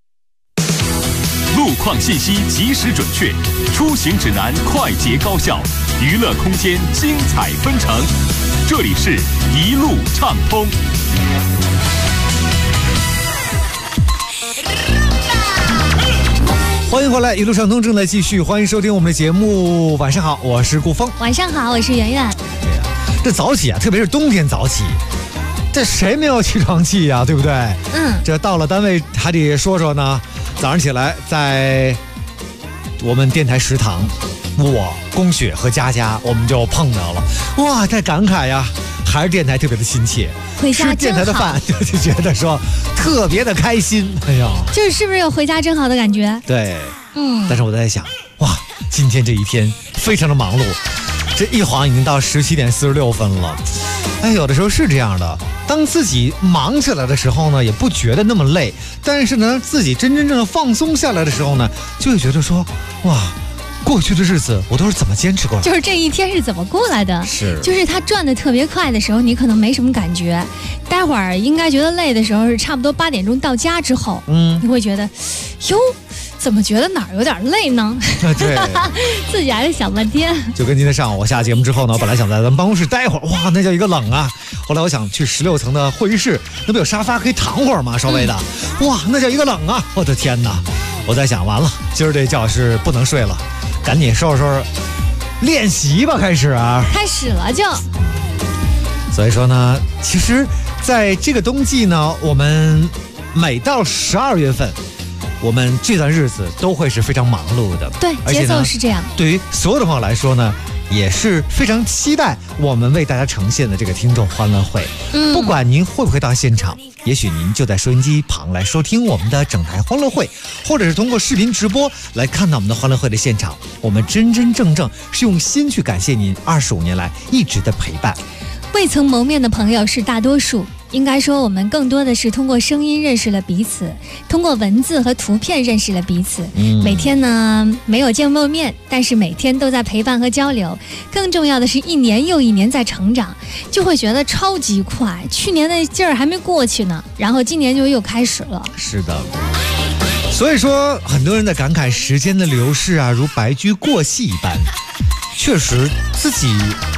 路况信息及时准确，出行指南快捷高效，娱乐空间精彩纷呈。这里是一路畅通。 欢迎回来，一路畅通正在继续，欢迎收听我们的节目。晚上好，我是顾峰。 晚上好，我是圆圆。 这早起啊，特别是冬天早起，这谁没有起床气呀，对不对？这到了单位还得说说呢。早上起来，在我们电台食堂，我龚雪和佳佳我们就碰到了，哇，太感慨呀！还是电台特别的亲切， 回家吃电台的饭就觉得说特别的开心。哎呀， 就是不是有回家真好的感觉？ 对，但是我在想，哇，今天这一天非常的忙碌，这一晃已经到17点46分了。哎，有的时候是这样的，当自己忙起来的时候呢，也不觉得那么累，但是呢，自己真正的放松下来的时候呢，就会觉得说，哇，过去的日子我都是怎么坚持过来的？ 就是这一天是怎么过来的？ 是， 就是它转得特别快的时候，你可能没什么感觉。待会儿应该觉得累的时候是差不多8点钟到家之后，你会觉得，哟，怎么觉得哪儿有点累呢？ 对， 自己还是想半天。 就跟今天上午我下节目之后呢，我本来想在咱们办公室待会儿，哇，那叫一个冷啊！后来我想去16层的会议室，那不有沙发可以躺会儿吗？稍微的，哇，那叫一个冷啊！我的天哪！我在想，完了，今儿这觉是不能睡了，赶紧收拾收拾，练习吧，开始啊！ 开始了就。 所以说呢，其实在这个冬季呢，我们每到12月份，我们这段日子都会是非常忙碌的。 对，节奏是这样。 对于所有的朋友来说呢，也是非常期待我们为大家呈现的这个听众欢乐会。不管您会不会到现场，也许您就在收音机旁来收听我们的整台欢乐会，或者是通过视频直播来看到我们的欢乐会的现场。我们真真正正是用心去感谢您25年来一直的陪伴。 未曾谋面的朋友是大多数，应该说我们更多的是通过声音认识了彼此，通过文字和图片认识了彼此。每天呢没有见过面，但是每天都在陪伴和交流。更重要的是1年又1年在成长，就会觉得超级快，去年的劲儿还没过去呢，然后今年就又开始了。 是的，所以说很多人在感慨时间的流逝啊，如白驹过隙一般。确实自己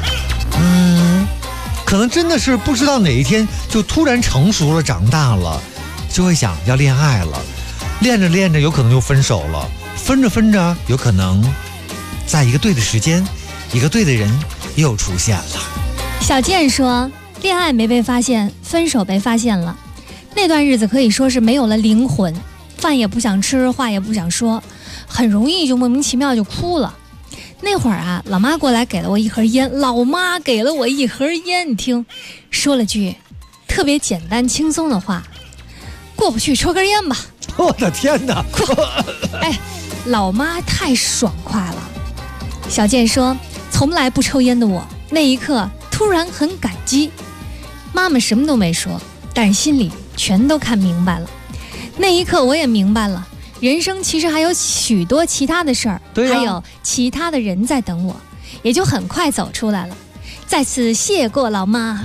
可能真的是不知道哪一天就突然成熟了，长大了，就会想要恋爱了，恋着恋着有可能就分手了，分着分着有可能在一个对的时间，一个对的人又出现了。 小健说，恋爱没被发现，分手被发现了，那段日子可以说是没有了灵魂，饭也不想吃，话也不想说，很容易就莫名其妙就哭了。那会儿啊，老妈过来给了我一盒烟，你听，说了句特别简单轻松的话，过不去抽根烟吧。 我的天哪！ 哎，老妈太爽快了。小健说，从来不抽烟的我，那一刻突然很感激。妈妈什么都没说，但是心里全都看明白了。那一刻我也明白了，人生其实还有许多其他的事儿，还有其他的人在等我，也就很快走出来了。再次谢过老妈。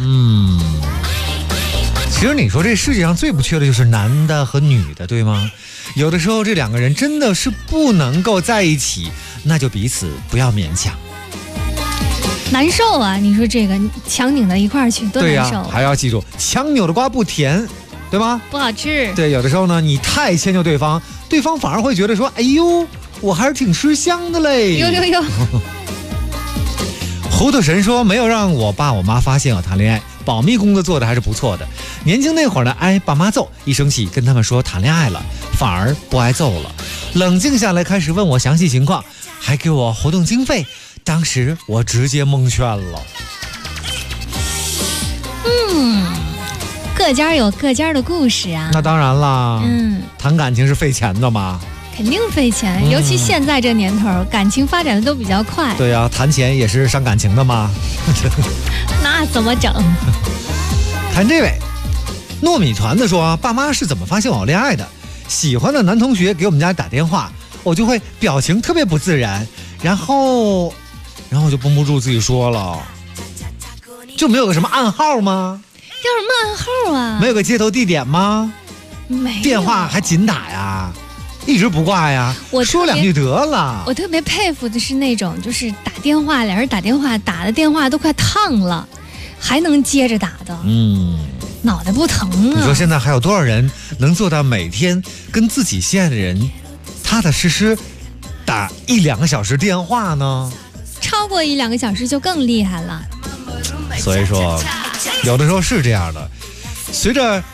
其实你说这世界上最不缺的就是男的和女的，对吗？有的时候这2个人真的是不能够在一起，那就彼此不要勉强。 难受啊！你说这个强拧到一块儿去，多难受啊！ 还要记住，强扭的瓜不甜，对吗？ 不好吃。 对，有的时候呢，你太迁就对方，对方反而会觉得说，哎呦，我还是挺吃香的嘞。 哟。 糊涂神说，没有让我爸我妈发现我谈恋爱，保密工作做的还是不错的。年轻那会儿呢，挨爸妈揍，一生气跟他们说谈恋爱了，反而不挨揍了。冷静下来开始问我详细情况，还给我活动经费，当时我直接蒙圈了。各家有各家的故事啊。 那当然啦，谈感情是费钱的嘛。 肯定费钱，尤其现在这年头，感情发展的都比较快。 对呀，谈钱也是伤感情的嘛。 那怎么整？ 看这位糯米团子说，爸妈是怎么发现我恋爱的？喜欢的男同学给我们家打电话，我就会表情特别不自然，然后我就绷不住自己说了，就没有个什么暗号吗？ 要什么暗号啊？ 没有个接头地点吗？ 没有， 电话还紧打呀，一直不挂呀，我说两句得了。 我特别佩服的是那种，就是打电话，俩人打电话，打的电话都快烫了，还能接着打的，脑袋不疼啊？ 你说现在还有多少人能做到每天跟自己心爱的人踏踏实实打1-2个小时电话呢？ 超过1-2个小时就更厉害了。 所以说，有的时候是这样的，随着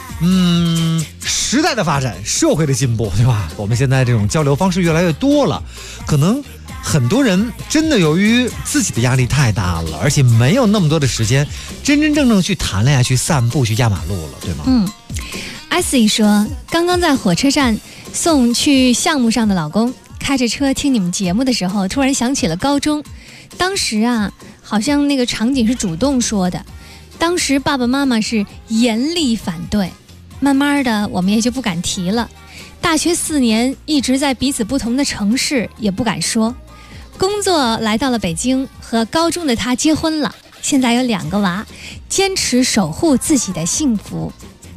时代的发展，社会的进步，对吧？我们现在这种交流方式越来越多了，可能很多人真的由于自己的压力太大了，而且没有那么多的时间真真正正去谈恋爱、去散步、去压马路了，对吗 ？IC 说，刚刚在火车站送去项目上的老公，开着车听你们节目的时候，突然想起了高中。当时啊，好像那个场景是主动说的，当时爸爸妈妈是严厉反对，慢慢的我们也就不敢提了。大学4年一直在彼此不同的城市，也不敢说。工作来到了北京，和高中的他结婚了，现在有2个娃，坚持守护自己的幸福。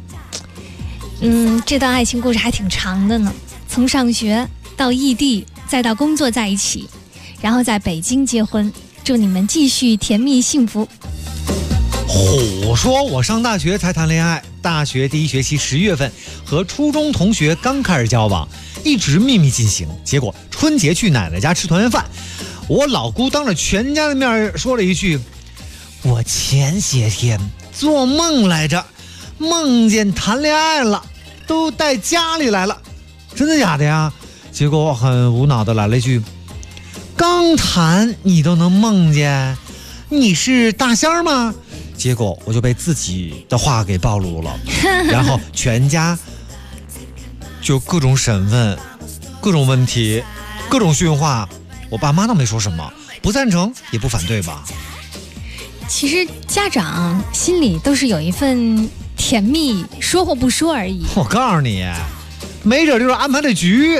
这段爱情故事还挺长的呢，从上学到异地，再到工作在一起，然后在北京结婚，祝你们继续甜蜜幸福。 虎说，我上大学才谈恋爱，大学第1学期11月份和初中同学刚开始交往，一直秘密进行，结果春节去奶奶家吃团圆饭，我老姑当着全家的面说了一句，我前些天做梦来着，梦见谈恋爱了，都带家里来了，真的假的呀？结果我很无脑的来了一句，刚谈你都能梦见，你是大仙吗？结果我就被自己的话给暴露了，然后全家就各种审问，各种问题，各种训话，我爸妈都没说什么，不赞成也不反对吧。 其实家长心里都是有一份甜蜜，说或不说而已。 我告诉你，没准就是安排的局。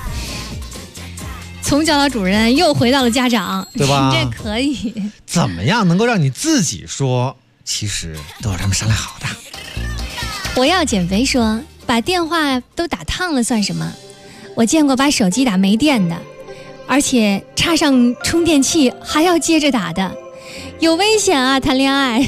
从教导主任又回到了家长， 对吧？ 这可以。 怎么样能够让你自己说，其实都是他们商量好的。 我要减肥说，把电话都打烫了算什么？我见过把手机打没电的，而且插上充电器还要接着打的，有危险啊！谈恋爱，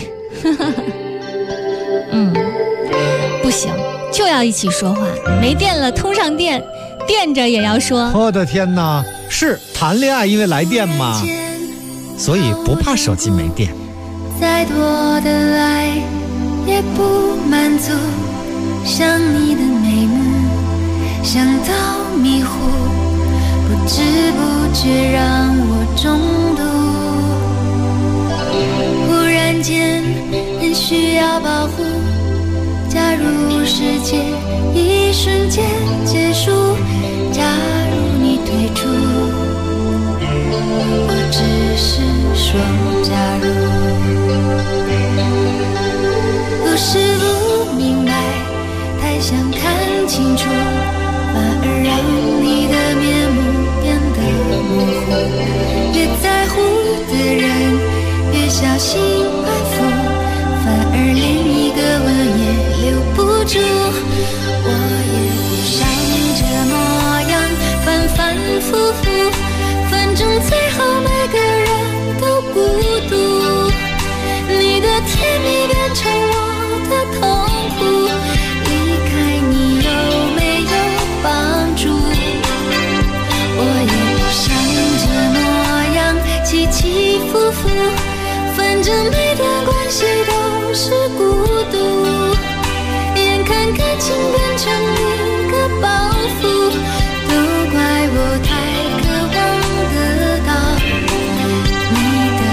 不行，就要一起说话。没电了，通上电，电着也要说。 我的天哪，是谈恋爱因为来电吗？所以不怕手机没电。 再多的爱也不满足，想你的眉目，想到迷糊，不知不觉让我中毒。忽然间很需要保护，假如世界一瞬间结束，假如你退出，我只是说假如。不是不明白，太想看清楚，反而让你的面目变得模糊。越在乎的人越小心安抚，反而连一个吻也留不住。我也不想这模样反反复复，反正最后每个人都孤独。你的甜蜜变成我的痛苦，离开你有没有帮助？我也不想这模样起起伏伏，反正每段关系都是孤独。眼看感情变成一个包袱，都怪我太渴望得到你的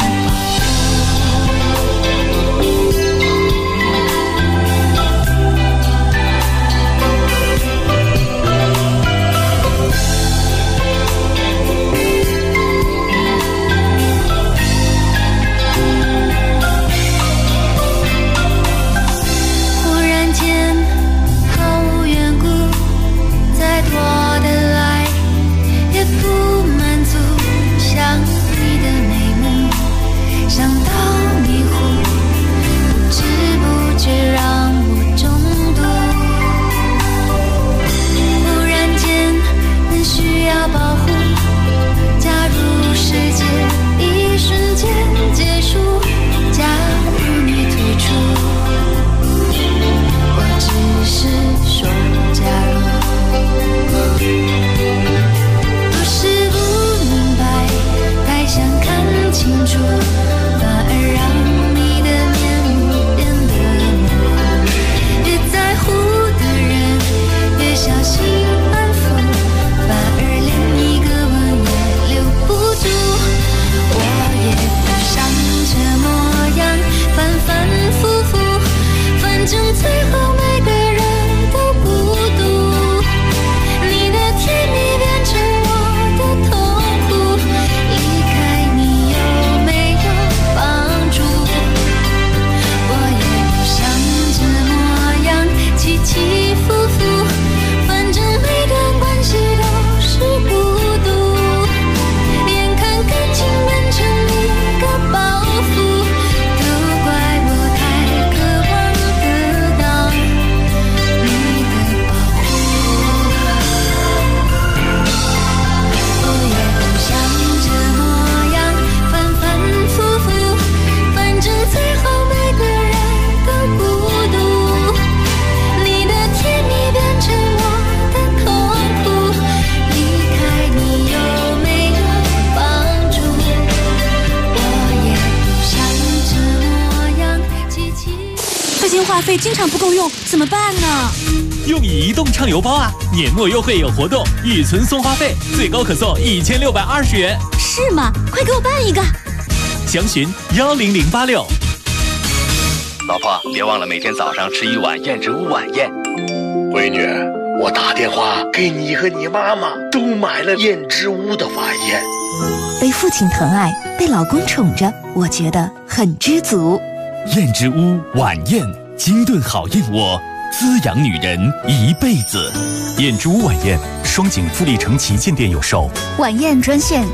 是说假如，不是不明白，太想看清楚，反而让你的面目变得模糊。越在乎的人，越小心安抚，反而连一个吻也留不住。我也不想这模样反反复复，反正最后每个人都孤独。你的甜蜜变成我的痛苦，离开你有没有帮助？我也不想这模样起起伏伏，反正每段关系都是孤独。眼看感情变成一个包袱，都怪我太渴望得到你的保护。我也不想这模样反反复复，反正最后每个人都孤独。你的甜蜜变成我的痛苦，离开你有没有帮助？我也不想这模样起起。 最近话费经常不够用，怎么办呢？ 用移动畅游包啊，年末优惠有活动，预存送话费，最高可送1620元。 是吗？快给我办一个！ 详询10086。 老婆，别忘了每天早上吃一碗燕之屋晚宴。 闺女，我打电话给你和你妈妈都买了燕之屋的晚宴。 被父亲疼爱，被老公宠着，我觉得很知足。 燕之屋晚宴，精炖好燕窝，滋养女人一辈子。 燕之屋晚宴，双井富力城旗舰店有售。 晚宴专线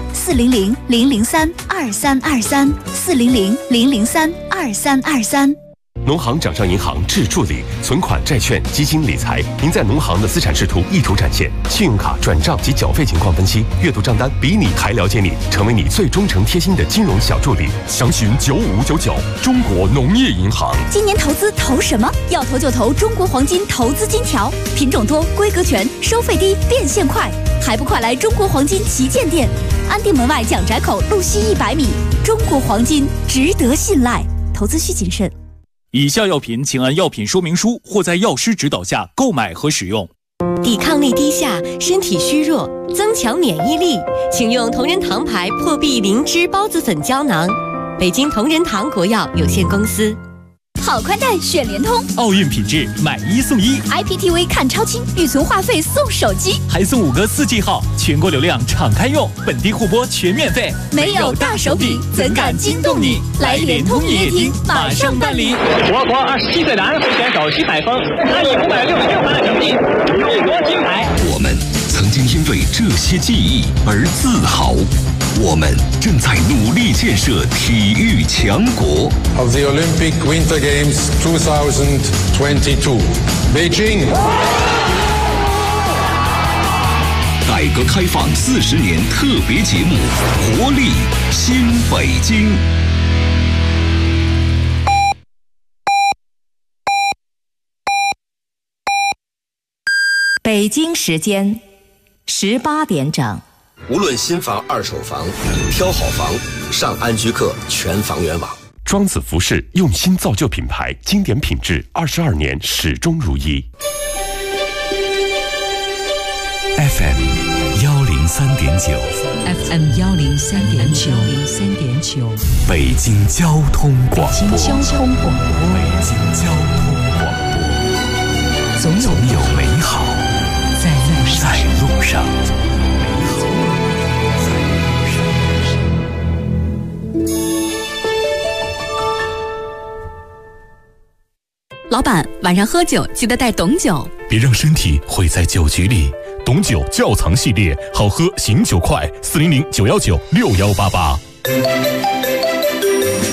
400-003-2323，400-003-2323。 农行掌上银行智助理存款、债券、基金、理财，您在农行的资产视图一图展现，信用卡转账及缴费情况分析，阅读账单比你还了解你，成为你最忠诚贴心的金融小助理。详询9599。中国农业银行。 今年投资投什么？要投就投中国黄金投资金条，品种多，规格全，收费低，变现快，还不快来中国黄金旗舰店？安定门外蒋宅口路西100米，中国黄金值得信赖，投资需谨慎。 以下药品请按药品说明书或在药师指导下购买和使用。 抵抗力低下，身体虚弱，增强免疫力，请用同仁堂牌破壁灵芝孢子粉胶囊。北京同仁堂国药有限公司。 好宽带选联通， 奥运品质买1送1 ，IPTV 看超清，预存话费送手机， 还送5个4G 号，全国流量敞开用，本地互播全免费。 没有大手笔怎敢惊动你？来联通营业厅马上办理。 我国27岁男会选手徐海峰，他以566分的成绩入夺金牌。 我们曾经因为这些记忆而自豪。我们正在努力建设体育强国。 Of the Olympic Winter Games 2022, Beijing. 改革开放40年特别节目，活力新北京。 北京时间18点整。 无论新房、二手房，挑好房，上安居客全房源网。 庄子服饰用心造就品牌，经典品质，22年始终如一。 FM 103.9 ，FM 103.9， 北京交通广播， 北京交通广播， 北京交通广播，总有美好在路上。 老板，晚上喝酒记得带董酒， 别让身体毁在酒局里。董酒窖藏系列，好喝醒酒快，400-919-6188。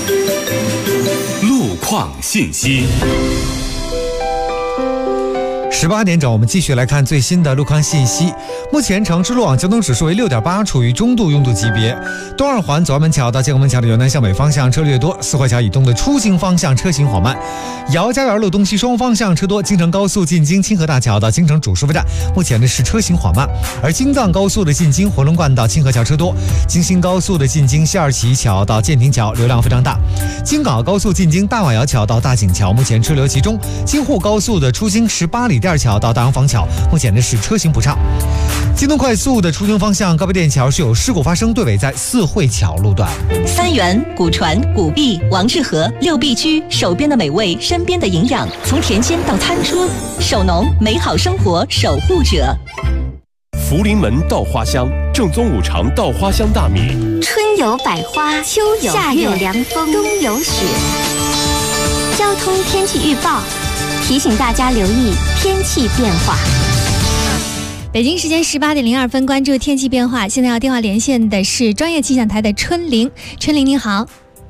路况信息。 18点整，我们继续来看最新的路况信息。目前城市路网交通指数为6.8，处于中度拥堵级别。东二环左安门桥到建国门桥的由南向北方向车略多，四惠桥以东的出京方向车行缓慢。姚家园路东西双方向车多，京承高速进京清河大桥到京承主收费站，目前的是车行缓慢。而京藏高速的进京回龙观到清河桥车多，京新高速的进京西二旗桥到建亭桥流量非常大。京港澳高速进京大瓦窑桥到大井桥，目前车流集中。京沪高速的出京18里店桥到大洋坊桥，目前的是车行不畅。京东快速的出京方向高碑店桥是有事故发生，队尾在四惠桥路段。 三元、古传、古碧、王致和6必居，手边的美味，身边的营养，从田间到餐桌，手农美好生活守护者。 福临门稻花香，正宗五常稻花香大米。 春有百花，秋有夏有凉风，冬有雪。交通天气预报提醒大家留意天气变化。 北京时间18点02分，关注天气变化。现在要电话连线的是专业气象台的春玲。春玲你好。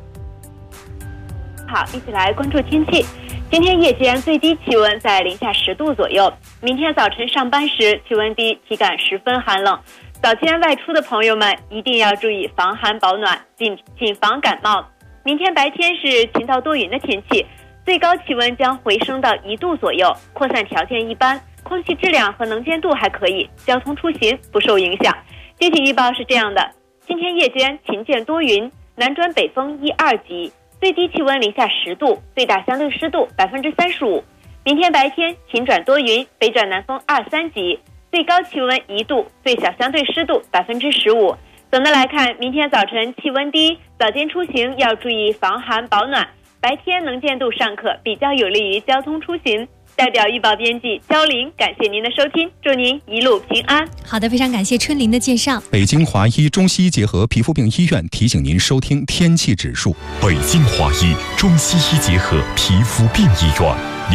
好，一起来关注天气。今天夜间最低气温在零下10度左右，明天早晨上班时气温低，体感十分寒冷。早间外出的朋友们一定要注意防寒保暖，谨防感冒。明天白天是晴到多云的天气，最高气温将回升到1度左右，扩散条件一般，空气质量和能见度还可以，交通出行不受影响。天气预报是这样的：今天夜间晴见多云，南转北风1、2级，最低气温零下10度，最大相对湿度35%。明天白天晴转多云，北转南风2、3级，最高气温1度，最小相对湿度15%。总的来看，明天早晨气温低，早间出行要注意防寒保暖，白天能见度尚可，比较有利于交通出行。代表预报编辑焦玲，感谢您的收听，祝您一路平安。 好的，非常感谢春玲的介绍。 北京华医中西医结合皮肤病医院提醒您收听天气指数。 北京华医中西医结合皮肤病医院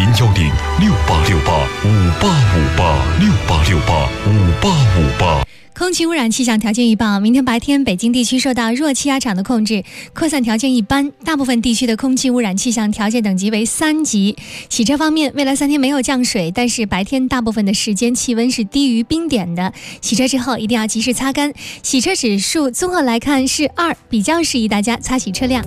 ，0106868585868685858。 空气污染气象条件预报：明天白天，北京地区受到弱气压场的控制，扩散条件一般，大部分地区的空气污染气象条件等级为3级。洗车方面，未来3天没有降水，但是白天大部分的时间气温是低于冰点的。洗车之后一定要及时擦干。洗车指数综合来看是2，比较适宜大家擦洗车辆。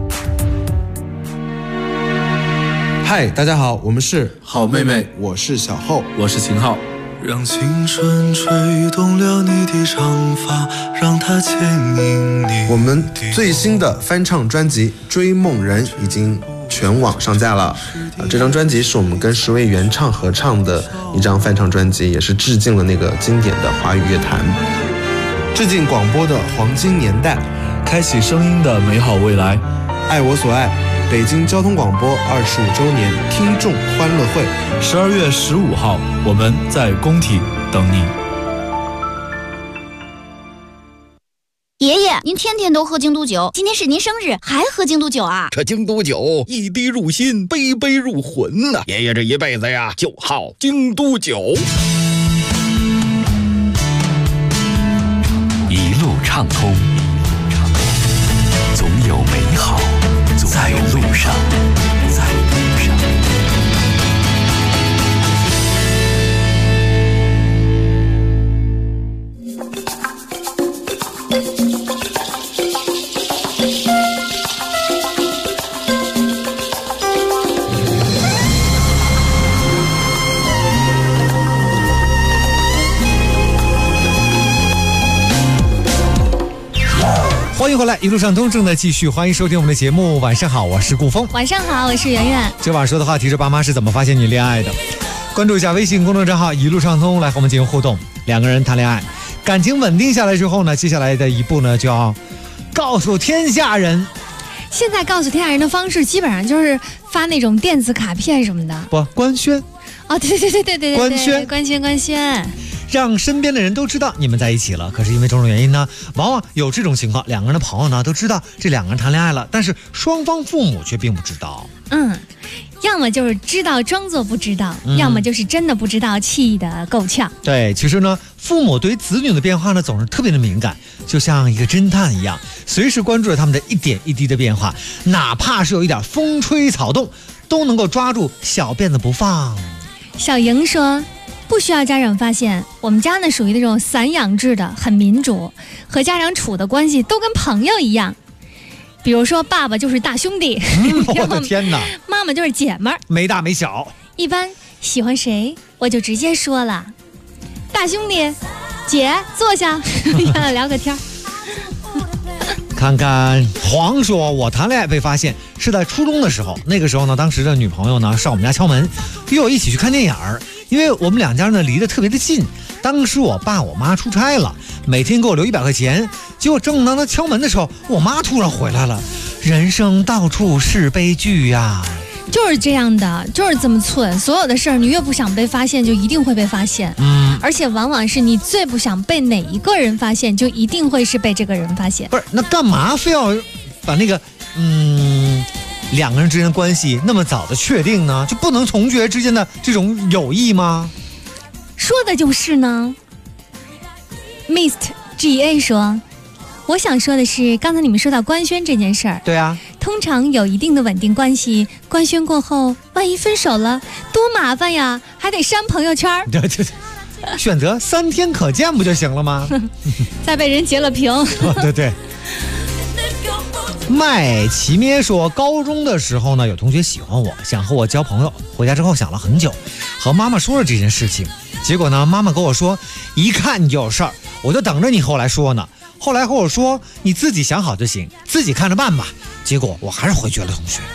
嗨，大家好，我们是好妹妹， 我是小厚， 我是秦昊。 让青春吹动了你的长发，让它牵引你。 我们最新的翻唱专辑《追梦人》已经全网上架了。这张专辑是我们跟10位原唱合唱的一张翻唱专辑，也是致敬了那个经典的华语乐坛，致敬广播的黄金年代， 开启声音的美好未来。 爱我所爱，北京交通广播25周年听众欢乐会 ，12月15号，我们在工体等你。 爷爷，您天天都喝京都酒，今天是您生日，还喝京都酒啊？ 这京都酒一滴入心，杯杯入魂呐！爷爷这一辈子呀，就好京都酒。 一路畅通，总有美好在路上。 欢迎回来，一路上通正在继续，欢迎收听我们的节目。晚上好，我是顾峰。 晚上好，我是圆圆。 今晚说的话题是爸妈是怎么发现你恋爱的？关注一下微信公众账号一路上通，来和我们进行互动。两个人谈恋爱，感情稳定下来之后呢，接下来的一步呢，就要告诉天下人。 现在告诉天下人的方式，基本上就是发那种电子卡片什么的。 不，官宣。 哦，对，官宣。 让身边的人都知道你们在一起了，可是因为种种原因呢，往往有这种情况，两个人的朋友呢都知道这两个人谈恋爱了，但是双方父母却并不知道。 要么就是知道装作不知道，要么就是真的不知道，气得够呛。 对，其实呢，父母对于子女的变化呢总是特别的敏感，就像一个侦探一样，随时关注着他们的一点一滴的变化，哪怕是有一点风吹草动，都能够抓住小辫子不放。 小莹说，不需要家长发现，我们家呢属于那种散养制的，很民主，和家长处的关系都跟朋友一样。比如说爸爸就是大兄弟， 我的天哪， 妈妈就是姐们儿， 没大没小。 一般喜欢谁我就直接说了，大兄弟姐坐下聊个天。 看看黄说，我谈恋爱被发现是在初中的时候，那个时候呢，当时的女朋友呢上我们家敲门，约我一起去看电影，因为我们两家呢离得特别的近。当时我爸我妈出差了，每天给我留100块钱，结果正当他敲门的时候，我妈突然回来了。人生到处是悲剧呀， 就是这样的，就是这么寸。所有的事儿，你越不想被发现，就一定会被发现。而且往往是你最不想被哪一个人发现，就一定会是被这个人发现。 不是，那干嘛非要把那个两个人之间的关系那么早的确定呢？就不能同学之间的这种友谊吗？ 说的就是呢。Mist GA 说，我想说的是，刚才你们说到官宣这件事儿， 对啊， 通常有一定的稳定关系，官宣过后，万一分手了，多麻烦呀，还得删朋友圈。 对，选择3天可见不就行了吗？ 再被人截了屏。 对。麦奇咩说，高中的时候呢，有同学喜欢我，想和我交朋友，回家之后想了很久，和妈妈说了这件事情，结果呢，妈妈跟我说，一看你就有事儿，我就等着你后来说呢。后来和我说，你自己想好就行，自己看着办吧。结果我还是回绝了同学。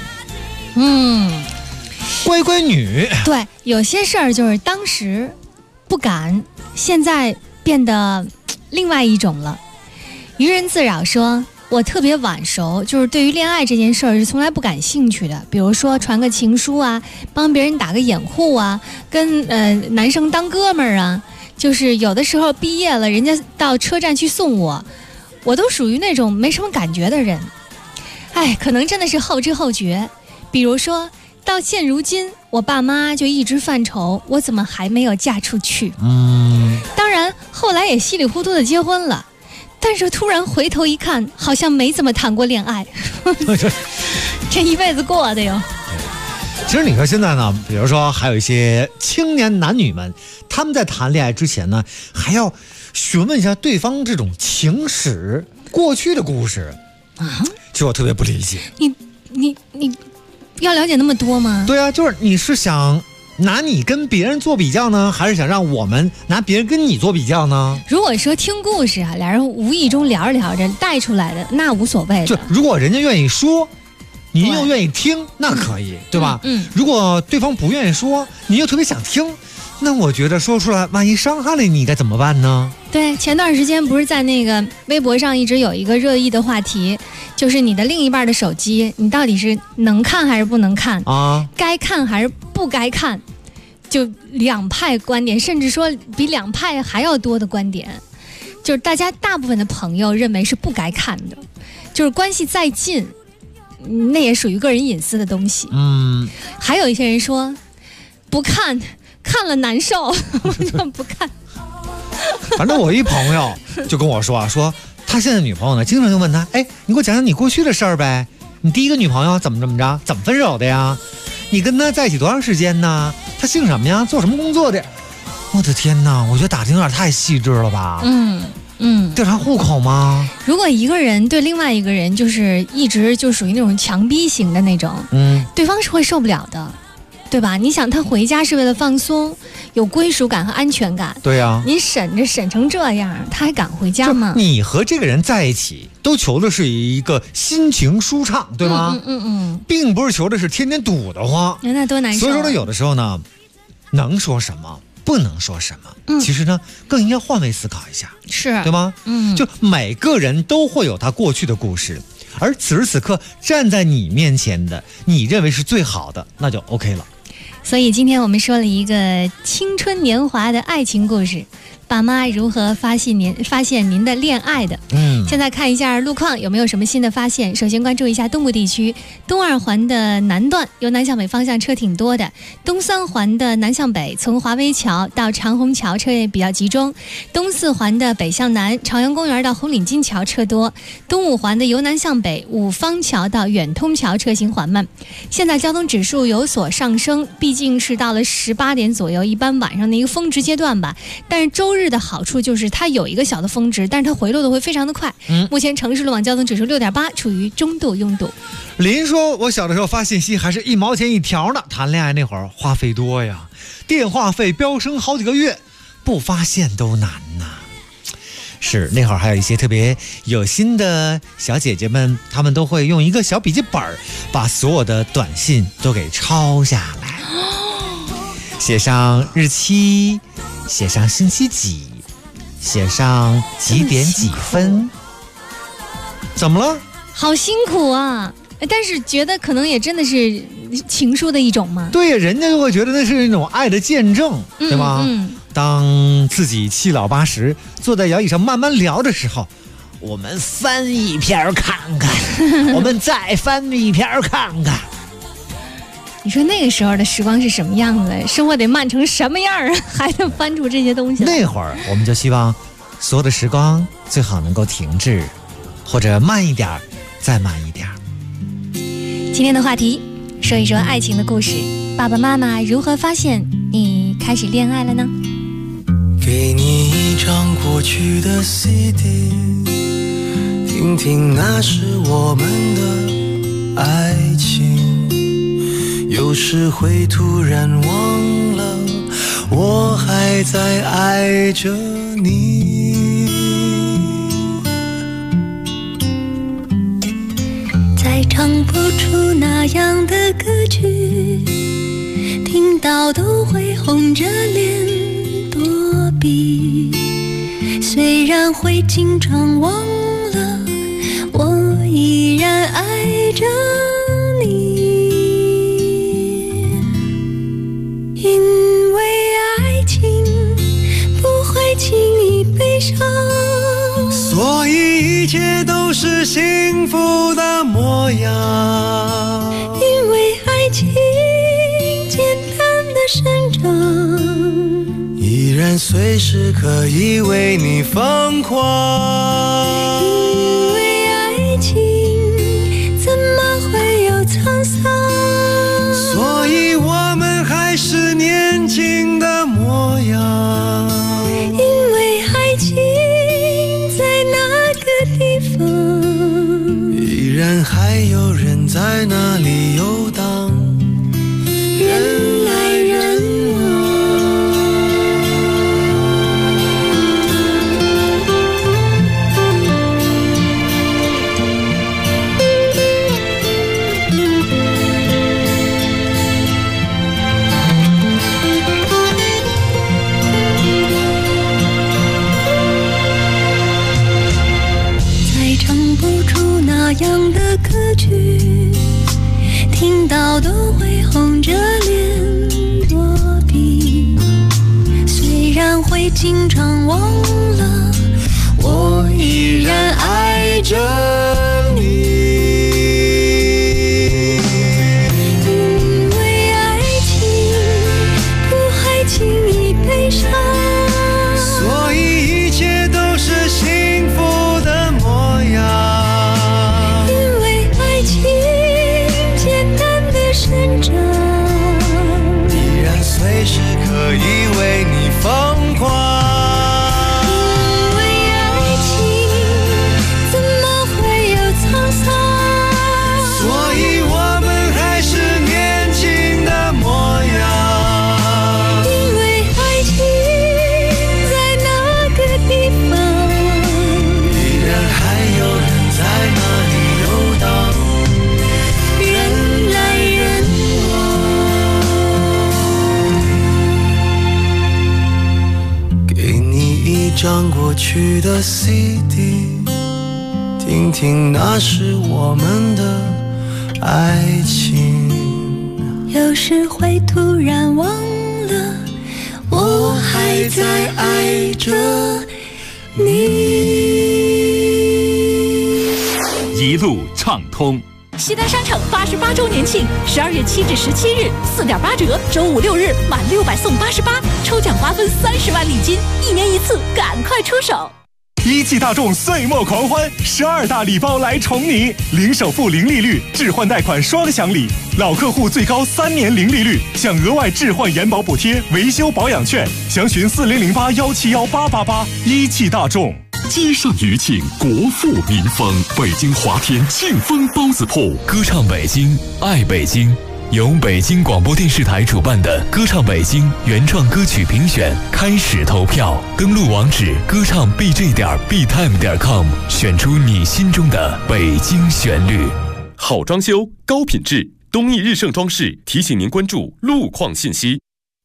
乖乖女。 对，有些事儿就是当时不敢，现在变得另外一种了。愚人自扰说，我特别晚熟，就是对于恋爱这件事儿是从来不感兴趣的。比如说传个情书啊，帮别人打个掩护啊，跟男生当哥们儿啊，就是有的时候毕业了，人家到车站去送我，我都属于那种没什么感觉的人。可能真的是后知后觉。比如说到现如今，我爸妈就一直犯愁我怎么还没有嫁出去。当然后来也稀里糊涂的结婚了，但是突然回头一看，好像没怎么谈过恋爱。这一辈子过的哟。 其实你说现在呢，比如说还有一些青年男女们，他们在谈恋爱之前呢，还要询问一下对方这种情史、过去的故事啊。其实我特别不理解， 你要了解那么多吗？ 对啊，就是你是想拿你跟别人做比较呢，还是想让我们拿别人跟你做比较呢？ 如果说听故事啊，俩人无意中聊着聊着带出来的，那无所谓的。 就如果人家愿意说，你又愿意听，那可以，对吧？如果对方不愿意说，你又特别想听，那我觉得说出来，万一伤害了你，该怎么办呢？ 对，前段时间不是在那个微博上一直有一个热议的话题，就是你的另一半的手机，你到底是能看还是不能看啊？该看还是不该看？就两派观点，甚至说比两派还要多的观点，就是大家大部分的朋友认为是不该看的，就是关系再近，那也属于个人隐私的东西。还有一些人说不看，看了难受，我就不看。 反正我一朋友就跟我说说他现在女朋友呢，经常就问他，你给我讲讲你过去的事儿呗，你第一个女朋友怎么着，怎么分手的呀？你跟他在一起多长时间呢？他姓什么呀？做什么工作的？我的天哪，我觉得打听有点太细致了吧。调查户口吗？ 如果一个人对另外一个人就是一直就属于那种强逼型的那种，对方是会受不了的，对吧？你想他回家是为了放松，有归属感和安全感。 对呀， 你审成这样，他还敢回家吗？ 你和这个人在一起，都求的是一个心情舒畅，对吗？并不是求的是天天堵得慌， 那多难受。 所以说呢，有的时候呢，能说什么，不能说什么，其实呢，更应该换位思考一下， 是对吗？就每个人都会有他过去的故事，而此时此刻站在你面前的，你认为是最好的，那就 OK 了。 所以今天我们说了一个青春年华的爱情故事， 爸妈如何发现您的恋爱的。现在看一下路况有没有什么新的发现。首先关注一下东部地区，东2环的南段由南向北方向车挺多的，东3环的南向北从华威桥到长虹桥车也比较集中，东4环的北向南朝阳公园到红领巾桥车多，东5环的由南向北五方桥到远通桥车行缓慢。现在交通指数有所上升，毕竟是到了18点左右，一般晚上的一个峰值阶段吧。但是周日的好处就是它有一个小的峰值，但是它回落的会非常的快。目前城市路网交通指数6.8，处于中度拥堵。 林说，我小的时候发信息还是1毛钱1条呢，谈恋爱那会儿话费多呀，电话费飙升好几个月，不发现都难呐。是，那会儿还有一些特别有心的小姐姐们，她们都会用一个小笔记本，把所有的短信都给抄下来，写上日期，写上星期几，写上几点几分。怎么了？ 好辛苦啊！但是觉得可能也真的是情书的一种嘛。 对呀，人家就会觉得那是一种爱的见证，对吧？当自己七老八十坐在摇椅上慢慢聊的时候，我们翻一篇看看，我们再翻一篇看看。 你说那个时候的时光是什么样子？生活得慢成什么样啊？还能翻出这些东西？ 那会儿我们就希望所有的时光最好能够停滞，或者慢一点，再慢一点。 今天的话题，说一说爱情的故事。爸爸妈妈如何发现你开始恋爱了呢？ 给你一张过去的 CD， 听听那是我们的爱情。有时会突然忘了，我还在爱着你。 再唱不出那样的歌曲，听到都会红着脸躲避。虽然会经常忘了，我依然爱着你。因为爱情不会轻易悲伤， 所以一切都是幸福的模样。 因为爱情简单的生长， 依然随时可以为你疯狂。 因为爱情怎么会有沧桑， 所以我们还是年轻的模样。 因为爱情在那个地方， 依然还有人在那里游荡，人来人那样的歌曲，听到都会红着脸躲避。虽然会经常忘了，我依然爱着你。因为爱情不会轻易悲伤， 所以一切都是幸福的模样。 依然随时可以为你疯狂。 因为爱情怎么会有沧桑， 所以我们还是年轻的模样。 因为爱情在那个地方， 依然还有人在那里游荡，人来人往。给你一张过去的 CD， 听听那是我们的爱情。 有时会突然忘了，我还在爱着你。 一路畅通。 西单商城88周年庆，12月7至17日4.8折，周5、6日满600送88，抽奖瓜分30万礼金，1年1次，赶快出手！ 一汽大众岁末狂欢，12大礼包来宠你，零首付、零利率，置换贷款双享礼，老客户最高3年零利率，享额外置换延保补贴、维修保养券，详询4008171888。一汽大众。 街上余庆，国富民丰。北京华天庆丰包子铺， 歌唱北京，爱北京。由北京广播电视台主办的歌唱北京原创歌曲评选开始投票，登录网址歌唱 bj.btime.com， 选出你心中的北京旋律。 好装修，高品质，东义日盛装饰提醒您关注路况信息。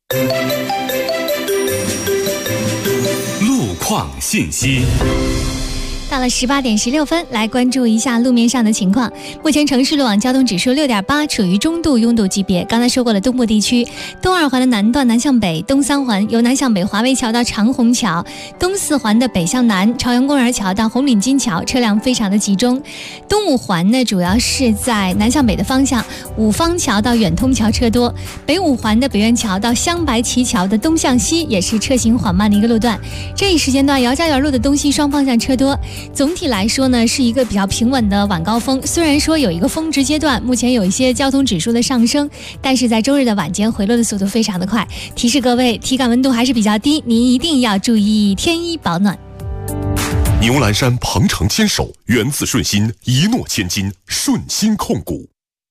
路况信息。 到了18点16分，来关注一下路面上的情况。目前城市路网交通指数6.8，处于中度拥堵级别。刚才说过了，东部地区东2环的南段南向北，东3环由南向北华为桥到长虹桥，东4环的北向南朝阳公园桥到红领巾桥车辆非常的集中。东5环呢，主要是在南向北的方向，五方桥到远通桥车多。北5环的北苑桥到香白旗桥的东向西也是车行缓慢的一个路段。这一时间段，姚家园路的东西双方向车多。总体来说呢，是一个比较平稳的晚高峰。虽然说有一个峰值阶段，目前有一些交通指数的上升，但是在周日的晚间回落的速度非常的快。提示各位，体感温度还是比较低，您一定要注意添衣保暖。 牛栏山鹏程牵手，源自顺心，一诺千金，顺心控股。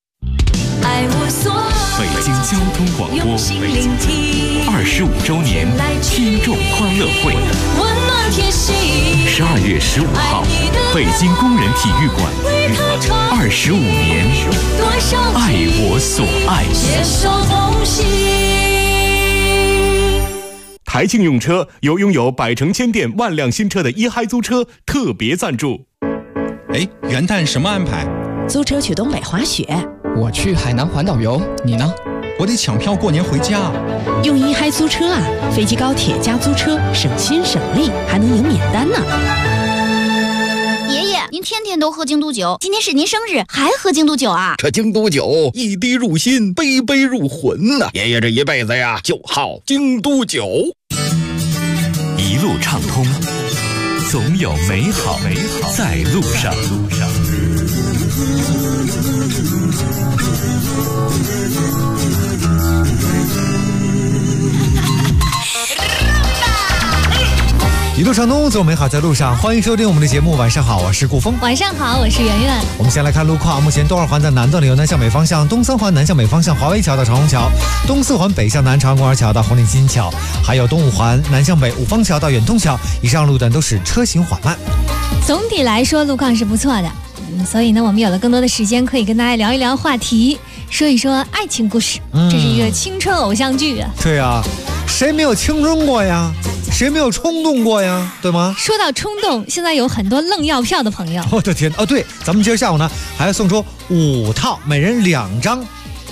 北京交通广播25周年听众欢乐会，12月15号，北京工人体育馆，25年，爱我所爱。 台庆用车由拥有百城千店万辆新车的一嗨租车特别赞助。 哎，元旦什么安排？ 租车去东北滑雪。 我去海南环岛游，你呢？ 我得抢票过年回家。 用一嗨租车啊，飞机高铁加租车，省心省力，还能赢免单呢。 爷爷，您天天都喝京都酒，今天是您生日，还喝京都酒啊？ 这京都酒一滴入心，杯杯入魂呐！爷爷这一辈子呀，就好京都酒。 一路畅通，总有美好在路上。 一路畅通，总有美好在路上。欢迎收听我们的节目。晚上好，我是顾峰。 晚上好，我是圆圆。 我们先来看路况。目前东2环的南段由南向北方向，东3环南向北方向华为桥到长虹桥，东4环北向南长阳公园桥到红领巾桥，还有东5环南向北五方桥到远通桥，以上路段都是车行缓慢。 总体来说，路况是不错的。所以呢，我们有了更多的时间，可以跟大家聊一聊话题，说一说爱情故事。这是一个青春偶像剧啊。 对啊，谁没有青春过呀？谁没有冲动过呀？对吗？ 说到冲动，现在有很多愣要票的朋友。 我的天！哦，对，咱们今儿下午呢还要送出5套，每人2张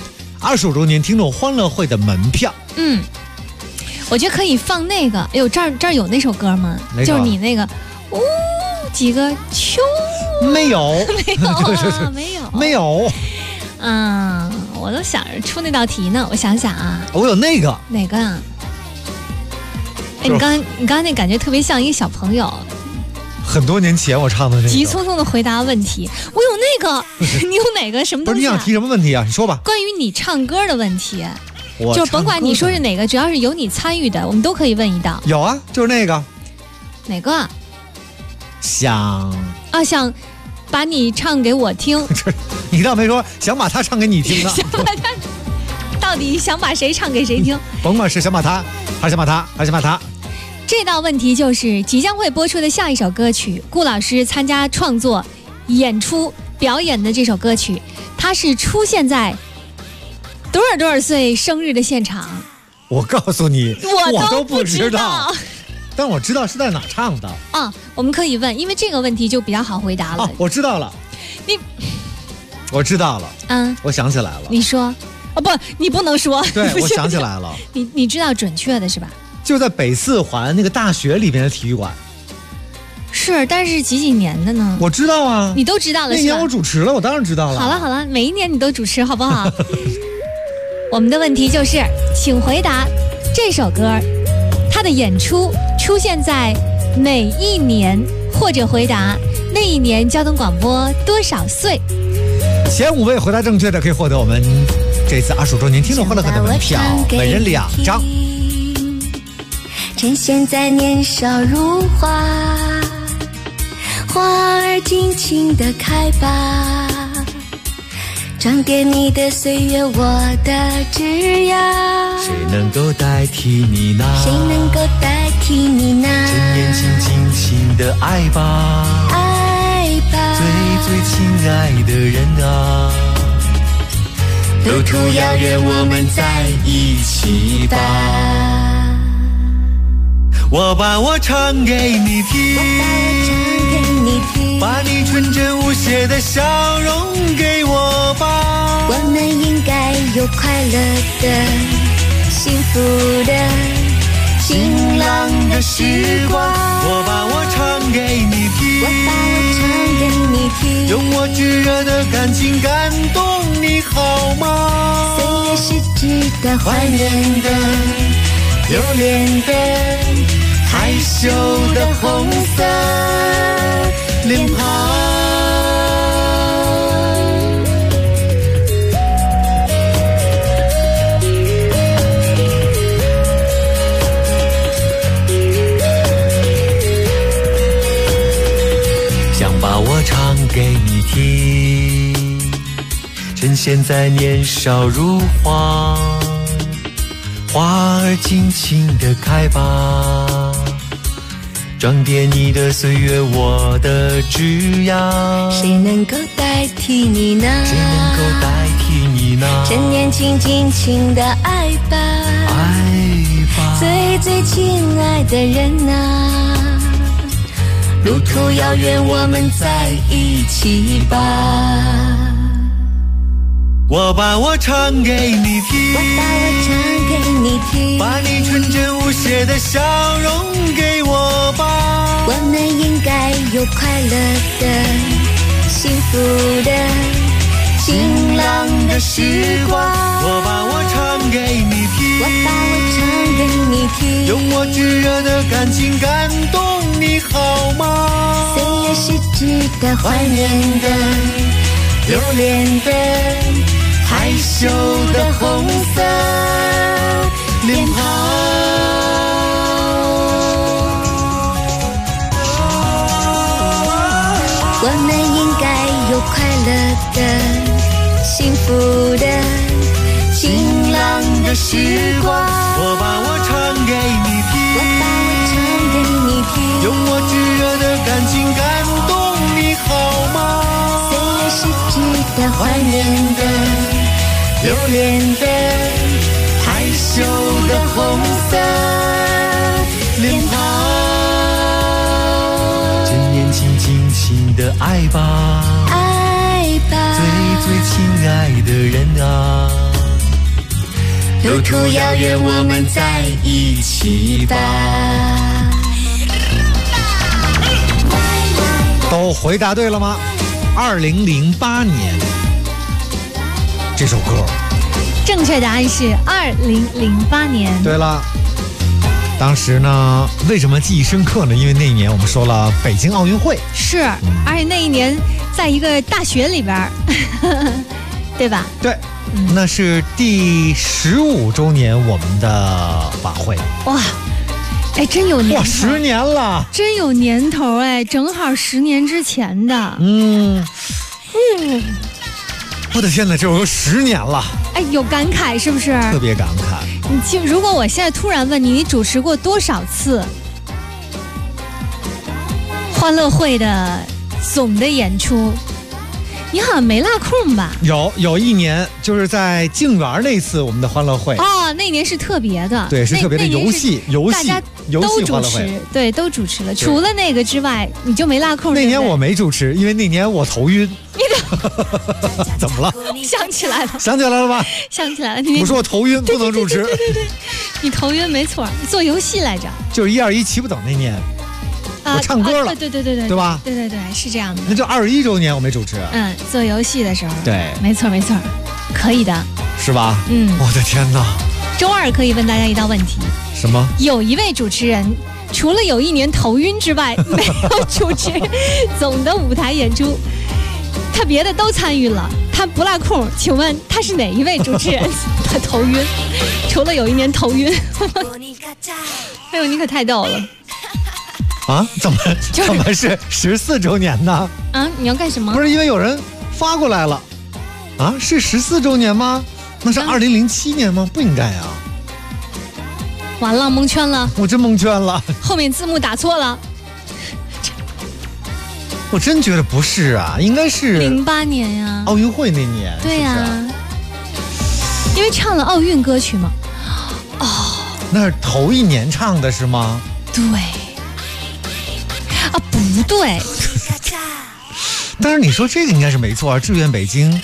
25周年听众欢乐会的门票。 我觉得可以放那个。哎呦，这儿有那首歌吗？就是你那个，几个秋。 没有， 没有啊，没有。我都想着出那道题呢。我想想啊， 我有那个哪个啊？哎，你刚那感觉特别像一个小朋友。 很多年前我唱的那个。 急匆匆的回答问题，我有那个，你有哪个？什么东西？ 不是你想提什么问题啊？你说吧。 关于你唱歌的问题，就是甭管你说是哪个，只要是有你参与的，我们都可以问一道。 有啊，就是那个。 哪个？ 想把你唱给我听。 你倒没说想把他唱给你听啊。 想把他，到底想把谁唱给谁听？ 甭管是想把他，还是想把他，还是想把他。 这道问题就是即将会播出的下一首歌曲，顾老师参加创作、演出、表演的这首歌曲，它是出现在多少岁生日的现场？ 我告诉你， 我都不知道。 但我知道是在哪唱的啊！我们可以问，因为这个问题就比较好回答了。 我知道了，我知道了，我想起来了。 你说，不，你不能说。 对，我想起来了。 你知道准确的是吧？ 就在北四环那个大学里面的体育馆。 是，但是几年的呢？ 我知道啊， 你都知道了。 那年我主持了，我当然知道了。 好了，每一年你都主持，好不好？我们的问题就是，请回答这首歌，它的演出出现在哪一年？或者回答那一年交通广播多少岁？ 前5位回答正确的可以获得我们这次25周年听众欢乐会的门票，每人2张。 趁现在年少如花，花儿尽情地开吧，装点你的岁月，我的枝桠。 谁能够代替你呢？ 谁能够代替你呢？ 趁年轻，尽情的爱吧， 爱吧， 最亲爱的人啊，路途遥远，我们在一起吧。我把我唱给你听，把你纯真无邪的笑容给我吧。 我们应该有快乐的、幸福的、晴朗的时光。 我把我唱给你听， 我把我唱给你听， 用我炙热的感情感动你好吗？ 岁月是值得怀念的、留恋的、 害羞的红色脸庞。想把我唱给你听，趁现在年少如花，花儿尽情地开吧，装点你的岁月，我的枝桠。 谁能够代替你呢？ 谁能够代替你呢？ 趁年轻，尽情的爱吧， 爱吧， 最亲爱的人啊，路途遥远，我们在一起吧。 我把我唱给你听， 我把我唱给你听， 把你纯真无邪的笑容给我吧。 我们应该有快乐的、幸福的、晴朗的时光。 我把我唱给你听， 我把我唱给你听， 用我炙热的感情感动你好吗？ 岁月是值得怀念的、留恋的、 害羞的红色脸庞。 我们应该有快乐的、幸福的、晴朗的时光。 我把我唱给你听， 我把我唱给你听， 用我炙热的感情感动你好吗？ 岁月是值得怀念的、 留恋的、害羞的红色脸庞。趁年轻，尽情的爱吧， 爱吧， 最亲爱的人啊，路途遥远，我们在一起吧。 都回答对了吗？2008年这首歌， 正确答案是2008年。 对了，当时呢，为什么记忆深刻呢？因为那一年我们说了北京奥运会， 是，而且那一年在一个大学里边，对吧？ 对，那是第15周年我们的晚会。 哇，哎，真有年头， 哇，10年了， 真有年头哎，正好10年之前的。 我的天哪，这首歌10年了， 哎，有感慨是不是？ 特别感慨。 如果我现在突然问你，你主持过多少次欢乐会的总的演出？你好像没落空吧？ 有一年就是在静园那次我们的欢乐会哦，那年是特别的， 对，是特别的游戏， 大家都主持，对，都主持了。除了那个之外，你就没落空。 那年我没主持，因为那年我头晕。 你的怎么了？ 想起来了， 想起来了吧？ 想起来了。 我说我头晕，不能主持。 对，你头晕没错，你做游戏来着。 就是1217不等那年，我唱歌了。 对， 对吧？ 对，是这样的。 那就21周年我没主持。 做游戏的时候。 对， 没错，可以的。 是吧？我的天哪！ 周二可以问大家一道问题。 什么？有一位主持人，除了有一年头晕之外，没有主持总的舞台演出，他别的都参与了，他不落空。请问他是哪一位主持人？他头晕，除了有一年头晕。哎呦，你可太逗了！ 啊？怎么是14周年呢？ 啊？你要干什么？ 不是因为有人发过来了啊？是14周年吗？那是2007年吗？不应该啊！ 完了，蒙圈了！ 我真蒙圈了， 后面字幕打错了。 我真觉得不是啊，应该是 08年呀， 奥运会那年。 对呀，因为唱了奥运歌曲嘛。 那是头一年唱的是吗？ 对。啊，不对。 但是你说这个应该是没错啊，志愿北京。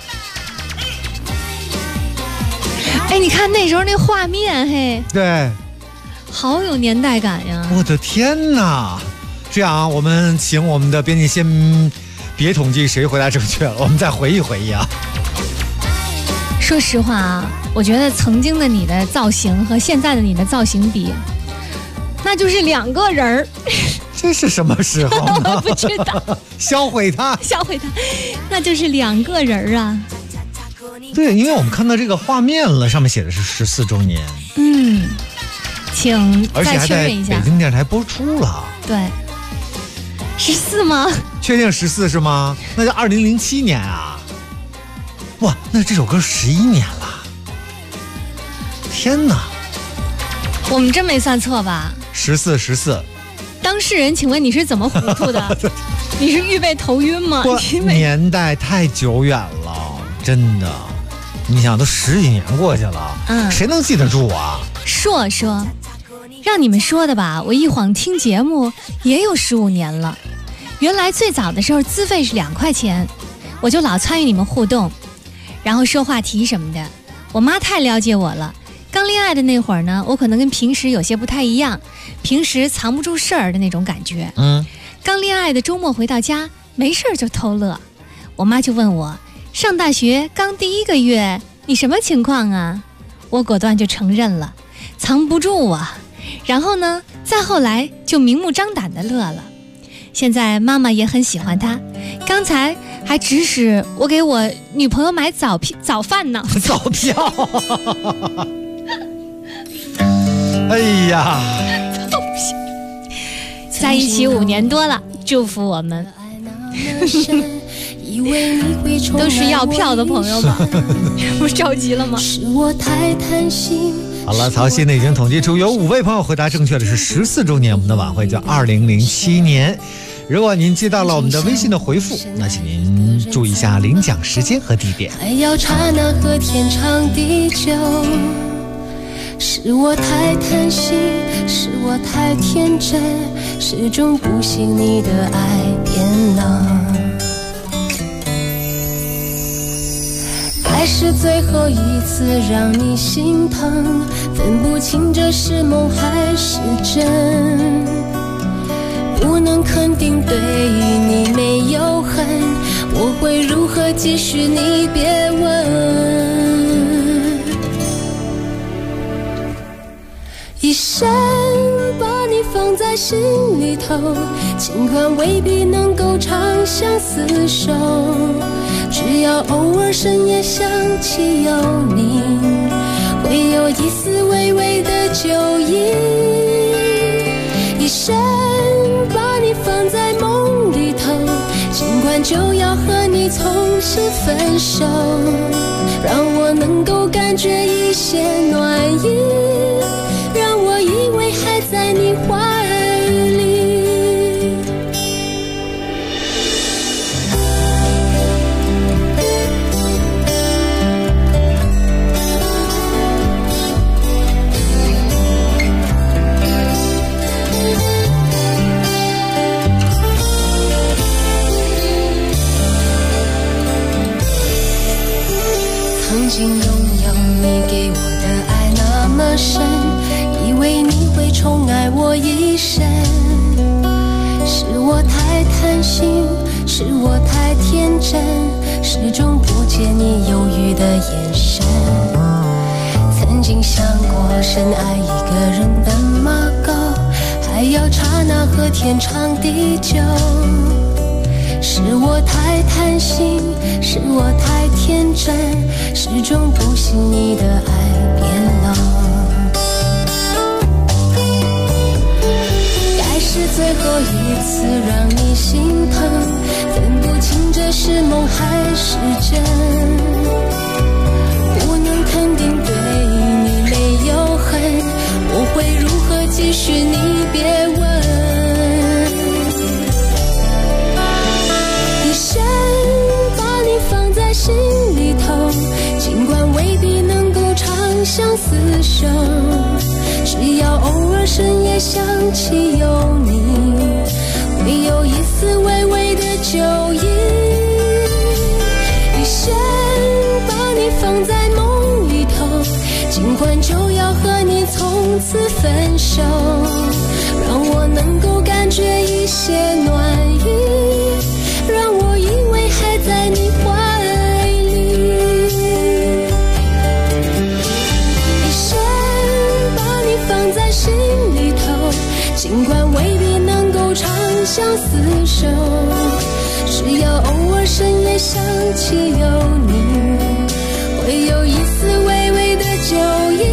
哎，你看那时候那画面，嘿， 对， 好有年代感呀！ 我的天哪！这样，我们请我们的编辑先别统计谁回答正确了，我们再回忆回忆啊。 说实话啊，我觉得曾经的你的造型和现在的你的造型比，那就是两个人儿。 这是什么时候呢？ 我不知道。 销毁他， 那就是两个人啊。 对，因为我们看到这个画面了，上面写的是14周年。 请再确认一下。 而且还在北京电视台播出了。 对，14吗？ 确定14是吗？那就2007年啊！哇，那这首歌11年了！天哪！ 我们真没算错吧 ？14。 当事人，请问你是怎么糊涂的？你是预备头晕吗？ 年代太久远了，真的。你想，都10几年过去了，谁能记得住啊？ 说，让你们说的吧，我一晃听节目也有15年了。原来最早的时候资费是2块钱，我就老参与你们互动，然后说话题什么的。我妈太了解我了，刚恋爱的那会儿呢，我可能跟平时有些不太一样，平时藏不住事儿的那种感觉。刚恋爱的周末回到家，没事就偷乐。我妈就问我，上大学刚第1个月，你什么情况啊？我果断就承认了，藏不住啊。然后呢，再后来就明目张胆的乐了。现在妈妈也很喜欢他，刚才还指使我给我女朋友买早饭呢。 早票。哎呀， 在一起5年多了，祝福我们。都是要票的朋友吧？不是着急了吗？ 好了，曹鑫呢已经统计出有5位朋友回答正确的是14周年，我们的晚会叫2007年。如果您接到了我们的微信的回复，那请您注意一下领奖时间和地点。 爱要刹那和天长地久，是我太贪心，是我太天真，始终不信你的爱变冷。爱是最后一次让你心疼，分不清这是梦还是真，不能肯定对你没有恨，我会如何继续你别问。一生把你放在心里头，尽管未必能够长相厮守，只要偶尔深夜想起有你，会有一丝微微的酒意。一生把你放在梦里头，尽管就要和你从新分手，让我能够感觉一些暖意，让我以为还在你怀里。 曾经拥有你给我的爱那么深，以为你会宠爱我一生。是我太贪心，是我太天真，始终不见你犹豫的眼神。曾经想过深爱一个人那么够，还要刹那和天长地久。是我太贪心，是我太天真，始终不信你的爱变冷。该是最后一次让你心疼，分不清这是梦还是真。不能肯定对你没有恨，我会如何继续你别问。心里头，尽管未必能够长相厮守，只要偶尔深夜想起有你，会有一丝微微的酒意。一生把你放在梦里头，尽管就要和你从此分手，让我能够感觉一些暖意，让我以为还在你怀尽管未必能够长相厮守，只要偶尔深夜想起有你，会有一丝微微的酒意。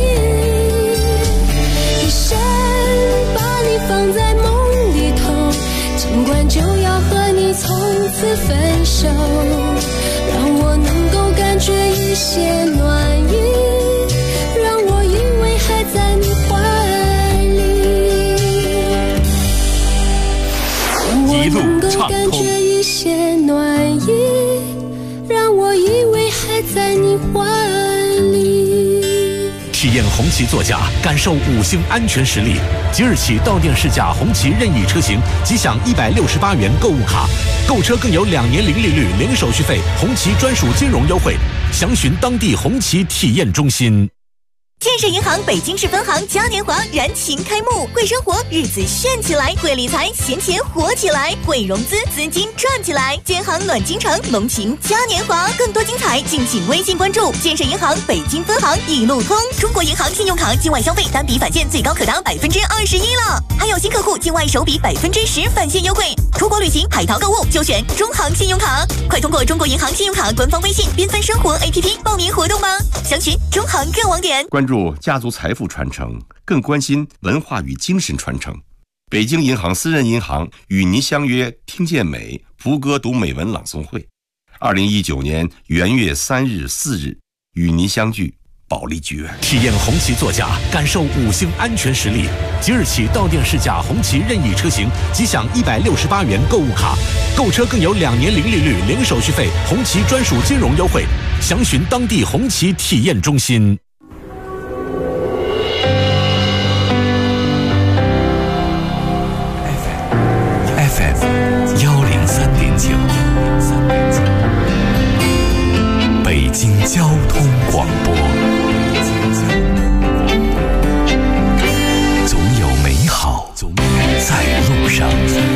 一生把你放在梦里头，尽管就要和你从此分手，让我能够感觉一些暖意，让我以为还在你怀一路畅通， 一些暖意，让我以为还在你怀里。 体验红旗座驾，感受5星安全实力。即日起到店试驾红旗任意车型，即享168元购物卡，购车更有2年零利率、零手续费，红旗专属金融优惠。详询当地红旗体验中心。 建设银行北京市分行嘉年华燃情开幕，会生活日子炫起来，会理财闲钱活起来，会融资资金赚起来。建行暖京城龙情嘉年华，更多精彩敬请微信关注建设银行北京分行一路通。中国银行信用卡境外消费单笔返现最高可达21%了，还有新客户境外首笔10%返现优惠。出国旅行海淘购物就选中行信用卡，快通过中国银行信用卡官方微信缤纷生活 APP 报名活动吧，详询中行各网点。 关注家族财富传承，更关心文化与精神传承。北京银行私人银行与您相约听见美福歌读美文朗诵会，2019年元月3日、4日与您相聚保利剧院。 体验红旗座驾，感受5星安全实力。即日起到店试驾红旗任意车型，即享168元购物卡，购车更有2年零利率、零手续费，红旗专属金融优惠。详询当地红旗体验中心。FM103.9，北京交通广播。总有美好在路上。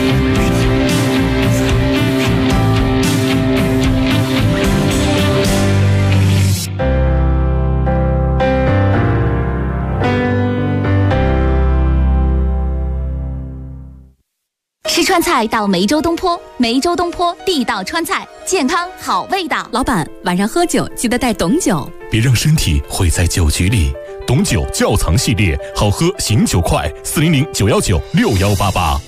吃川菜到梅州东坡，梅州东坡地道川菜，健康好味道。 老板，晚上喝酒记得带董酒， 别让身体毁在酒局里。董酒窖藏系列，好喝醒酒快，400-919-6188。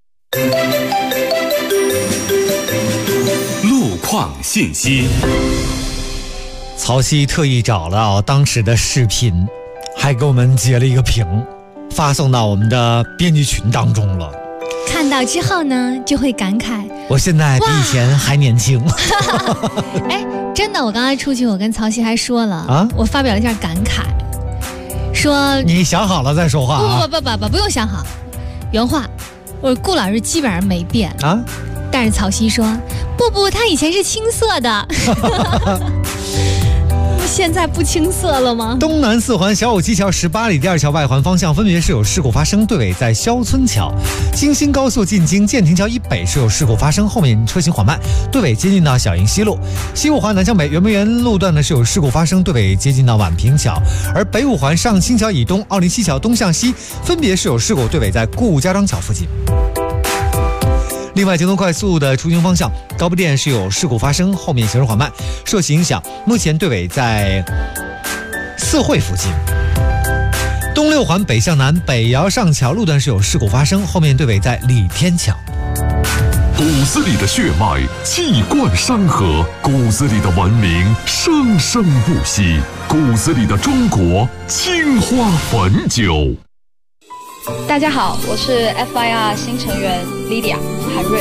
路况信息。 曹曦特意找了当时的视频，还给我们截了一个屏，发送到我们的编辑群当中了。 看到之后呢，就会感慨， 我现在比以前还年轻。 哎，真的，我刚才出去，我跟曹曦还说了啊，我发表了一下感慨，说你想好了再说话啊。 不用想好，原话，我说顾老师基本上没变啊，但是曹曦说不，他以前是青涩的。 现在不青涩了吗？ 东南四环小武基桥18里第2桥外环方向分别是有事故发生，对尾在肖村桥；京新高速进京建亭桥以北是有事故发生，后面车行缓慢，对尾接近到小营西路；西五环南向北圆明园路段呢是有事故发生，对尾接近到宛平桥；而北五环上清桥以东奥林西桥东向西分别是有事故，对尾在顾家庄桥附近。另外，京东快速的出京方向高碑店是有事故发生，后面行驶缓慢，受其影响，目前对尾在四惠附近。东六环北向南北窑上桥路段是有事故发生，后面对尾在李天桥。 骨子里的血脉气贯山河，骨子里的文明生生不息，骨子里的中国青花汾酒。 大家好，我是 FIR 新成员 Lydia 韩瑞。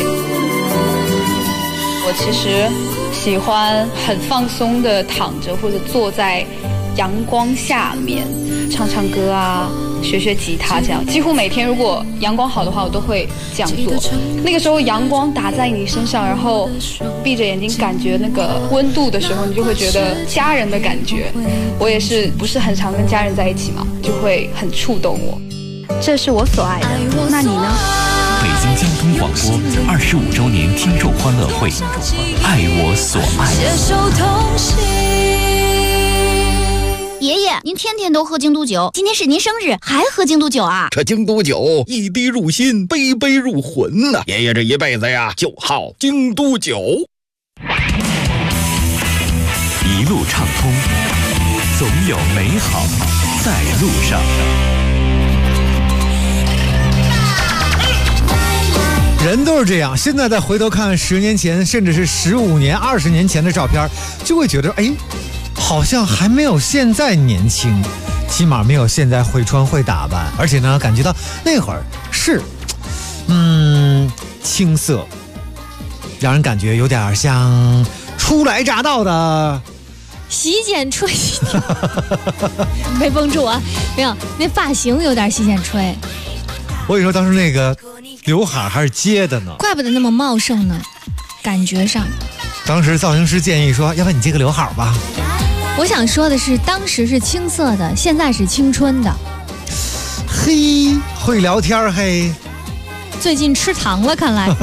我其实喜欢很放松的躺着或者坐在阳光下面唱唱歌啊，学学吉他这样。几乎每天如果阳光好的话，我都会这样做。那个时候阳光打在你身上，然后闭着眼睛感觉那个温度的时候，你就会觉得家人的感觉。我也是不是很常跟家人在一起嘛，就会很触动我。这是我所爱的，那你呢？ 北京交通广播25周年听众欢乐会，爱我所爱。 爷爷，您天天都喝京都酒，今天是您生日，还喝京都酒啊？ 这京都酒一滴入心，杯杯入魂呐！爷爷这一辈子呀，就好京都酒。 一路畅通，总有美好在路上。 人都是这样，现在再回头看10年前，甚至是15年、20年前的照片，就会觉得，哎，好像还没有现在年轻，起码没有现在会穿会打扮，而且呢，感觉到那会儿是，青涩，让人感觉有点像初来乍到的洗剪吹。没绷住啊，没有，那发型有点洗剪吹。 我跟你说，当时那个刘海还是接的呢， 怪不得那么茂盛呢，感觉上。 当时造型师建议说，要不然你接个刘海吧。 我想说的是，当时是青涩的，现在是青春的。 嘿，会聊天嘿。 最近吃糖了，看来。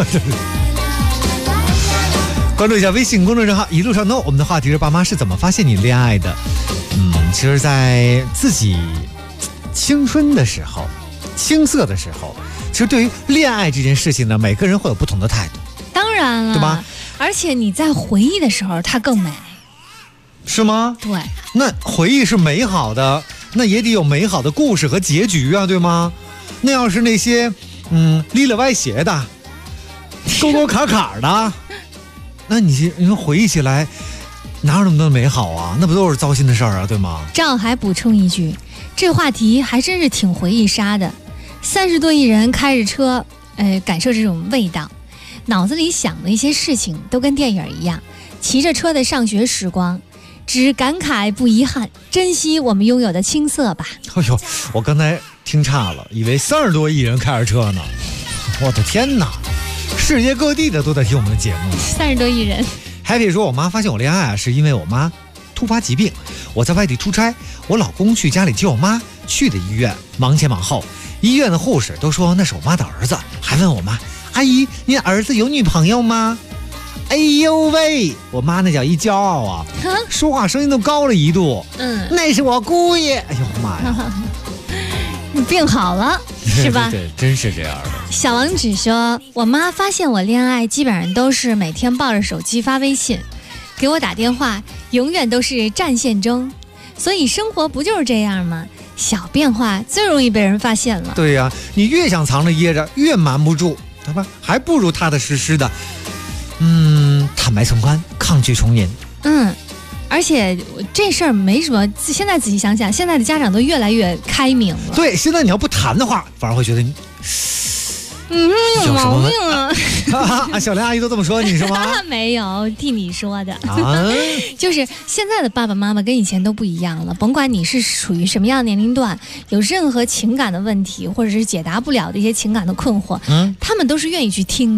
关注一下微信公众账号一路上 no， 我们的话题是爸妈是怎么发现你恋爱的。其实在自己青春的时候，青涩的时候，其实对于恋爱这件事情呢，每个人会有不同的态度。 当然了， 对吧？ 而且你在回忆的时候，它更美。 是吗？ 对。 那回忆是美好的，那也得有美好的故事和结局啊，对吗？那要是那些离了歪斜的，沟沟坎坎的，那你说回忆起来哪有那么多美好啊？那不都是糟心的事儿啊，对吗？ 正好还补充一句，这话题还真是挺回忆杀的。30多亿人开着车，感受这种味道，脑子里想的一些事情都跟电影一样。骑着车的上学时光，只感慨不遗憾，珍惜我们拥有的青涩吧。 哎呦，我刚才听岔了，以为30多亿人开着车呢。我的天哪，世界各地的都在听我们的节目。 30多亿人。 Happy 说，我妈发现我恋爱啊，是因为我妈突发疾病，我在外地出差，我老公去家里接我妈去的医院，忙前忙后，医院的护士都说那是我妈的儿子，还问我妈，阿姨，您儿子有女朋友吗？哎呦喂，我妈那叫一骄傲啊，说话声音都高了1度。那是我姑爷。哎呦妈呀， 你病好了是吧？ 对，真是这样的。 小王只说，我妈发现我恋爱基本上都是每天抱着手机发微信，给我打电话永远都是占线中，所以生活不就是这样吗？小变化最容易被人发现了。 对呀，你越想藏着掖着，越瞒不住，对吧？还不如踏踏实实的，坦白从宽，抗拒从严。 而且这事儿没什么，现在仔细想想，现在的家长都越来越开明了。 对，现在你要不谈的话，反而会觉得你有毛病啊！小莲阿姨都这么说你是吗？ 没有，替你说的。就是现在的爸爸妈妈跟以前都不一样了，甭管你是属于什么样的年龄段，有任何情感的问题或者是解答不了的一些情感的困惑，他们都是愿意去听的。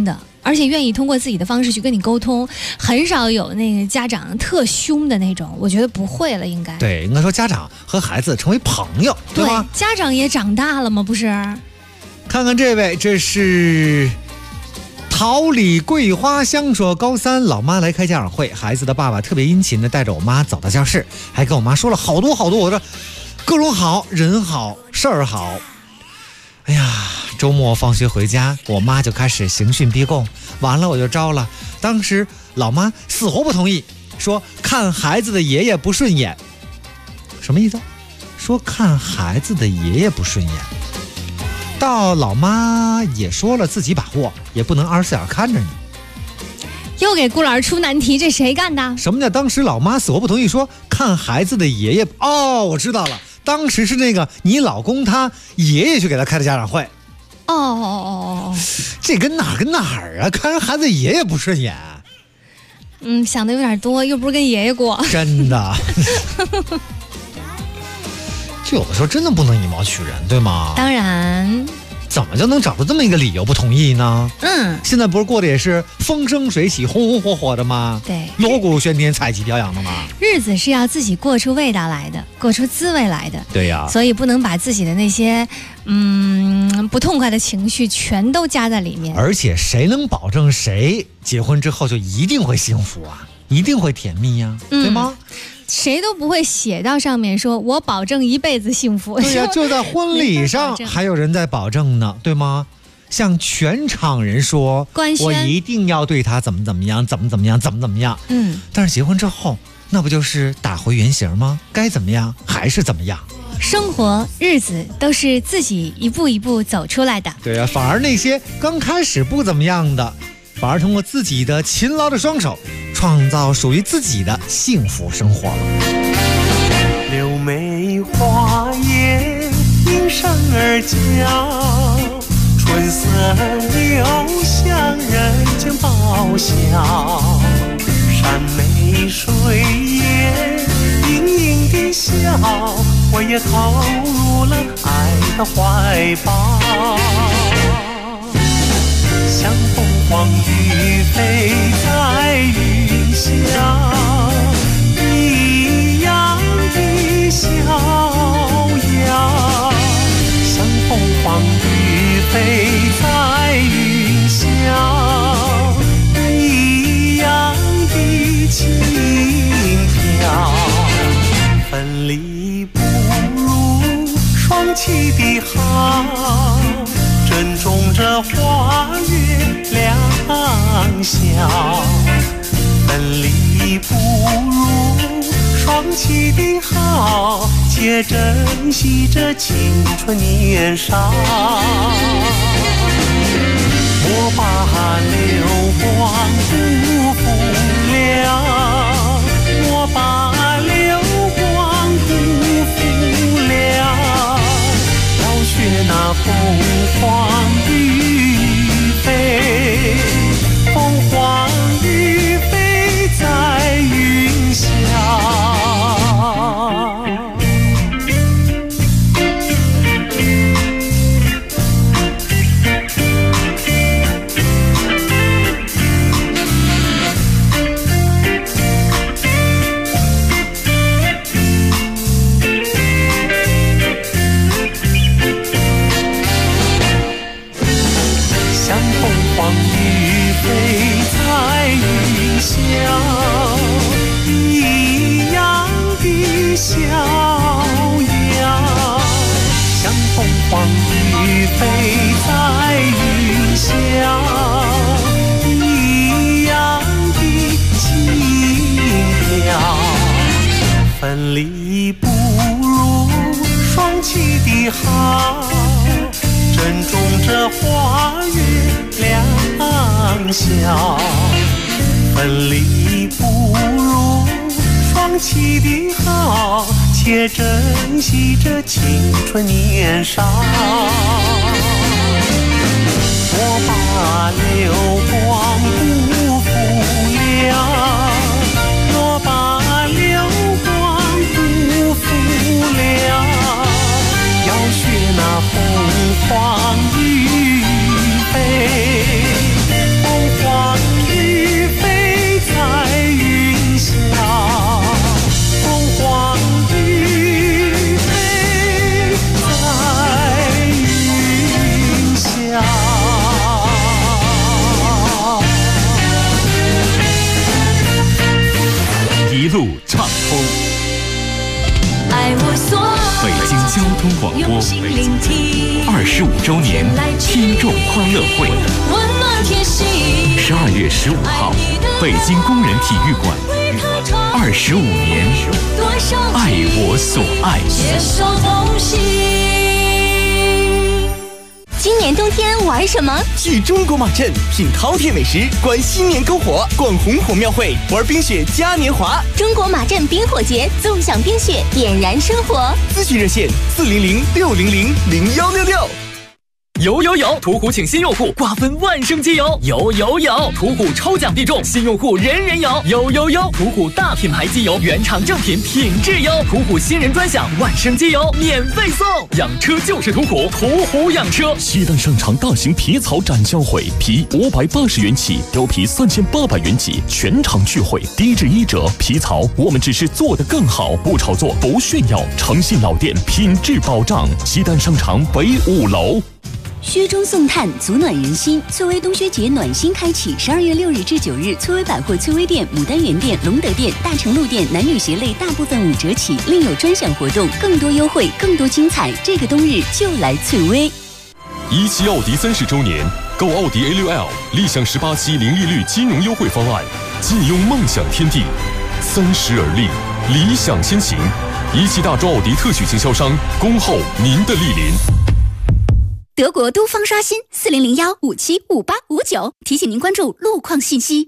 而且愿意通过自己的方式去跟你沟通，很少有那个家长特凶的那种，我觉得不会了，应该。 对，应该说家长和孩子成为朋友，对吗？ 家长也长大了吗？不是。 看看这位，这是桃李桂花香，说高3老妈来开家长会，孩子的爸爸特别殷勤的带着我妈走到教室，还跟我妈说了好多好多，我说各种好，人好，事儿好。哎呀，周末放学回家，我妈就开始刑讯逼供，完了我就招了。当时老妈死活不同意，说看孩子的爷爷不顺眼。什么意思？说看孩子的爷爷不顺眼。到老妈也说了自己把握，也不能24小时看着你。 又给顾老师出难题，这谁干的？ 什么叫当时老妈死活不同意？说看孩子的爷爷。哦，我知道了，当时是那个你老公他爷爷去给他开的家长会。 哦， 这跟哪儿啊？看人孩子爷爷不顺眼。 想的有点多，又不是跟爷爷过。 真的。就有的时候真的不能以貌取人，对吗？ 当然。 怎么就能找出这么一个理由不同意呢？现在不是过得也是风生水起、红红火火的吗？ 对， 锣鼓喧天、彩旗飘扬的吗？ 日子是要自己过出味道来的，过出滋味来的。 对呀， 所以不能把自己的那些不痛快的情绪全都加在里面。 而且谁能保证谁结婚之后就一定会幸福啊？一定会甜蜜呀，对吗？ 谁都不会写到上面说我保证一辈子幸福。 对呀，就在婚礼上还有人在保证呢，对吗？向全场人说我一定要对他怎么样，怎么样。但是结婚之后那不就是打回原形吗？该怎么样还是怎么样。 生活日子都是自己一步一步走出来的。 对呀，反而那些刚开始不怎么样的，反而通过自己的勤劳的双手创造属于自己的幸福生活了。 柳梅花叶应声而叫，春色留香人间报晓。山眉水眼盈盈的笑，我也投入了爱的怀抱。像凤凰于飞在云霄，一样的逍遥。像凤凰于飞在云霄，一样的轻飘。分离不如双栖的好，珍重这花月良宵。分离不如双栖的好，且珍惜这青春年少。莫把流光辜负了，莫把流光辜负了。要学那凤凰于飞，凤凰于飞在云霄。一样的逍遥，像凤凰于飞在云霄，一样的轻飘。分离不如双栖的好，珍重这花月良宵。分离不如双栖的好，且珍惜这青春年少。我把流光辜负了，我把流光辜负了。要学那凤凰于飞，凤凰北京交通广播25周年听众欢乐会，12月15号，北京工人体育馆，25年，爱我所爱。 今年冬天玩什么？ 去中国马镇品饕餮美食，观新年篝火，逛红火庙会，玩冰雪嘉年华。 中国马镇冰火节，纵享冰雪，点燃生活。 咨询热线400-600-0166。有！途虎请新用户瓜分万圣节有！途虎抽奖必中，新用户人人有！有！途虎大品牌机油，原厂正品，品质优。途虎新人专享万圣节油免费送，养车就是途虎，途虎养车。 西单商场大型皮草展销会，皮580元起，貂皮3800元起，全场聚会，低至1折。皮草我们只是做得更好，不炒作，不炫耀，诚信老店，品质保障。西单商场北5楼。 薛中送炭，足暖人心。翠微冬薛节暖心开启，12月6日至9日，翠微百货、翠微店、牡丹园店、隆德店、大成路店男女鞋类大部分5折起，另有专享活动，更多优惠，更多精彩。这个冬日就来翠微。 17奥迪30周年，购奥迪 A6L 立享18期零利率金融优惠方案，尽拥梦想天地。30而立，理想先行。17大洲奥迪特许经销商，恭候您的莅临。 德国都方刷新40015755859，提醒您关注路况信息。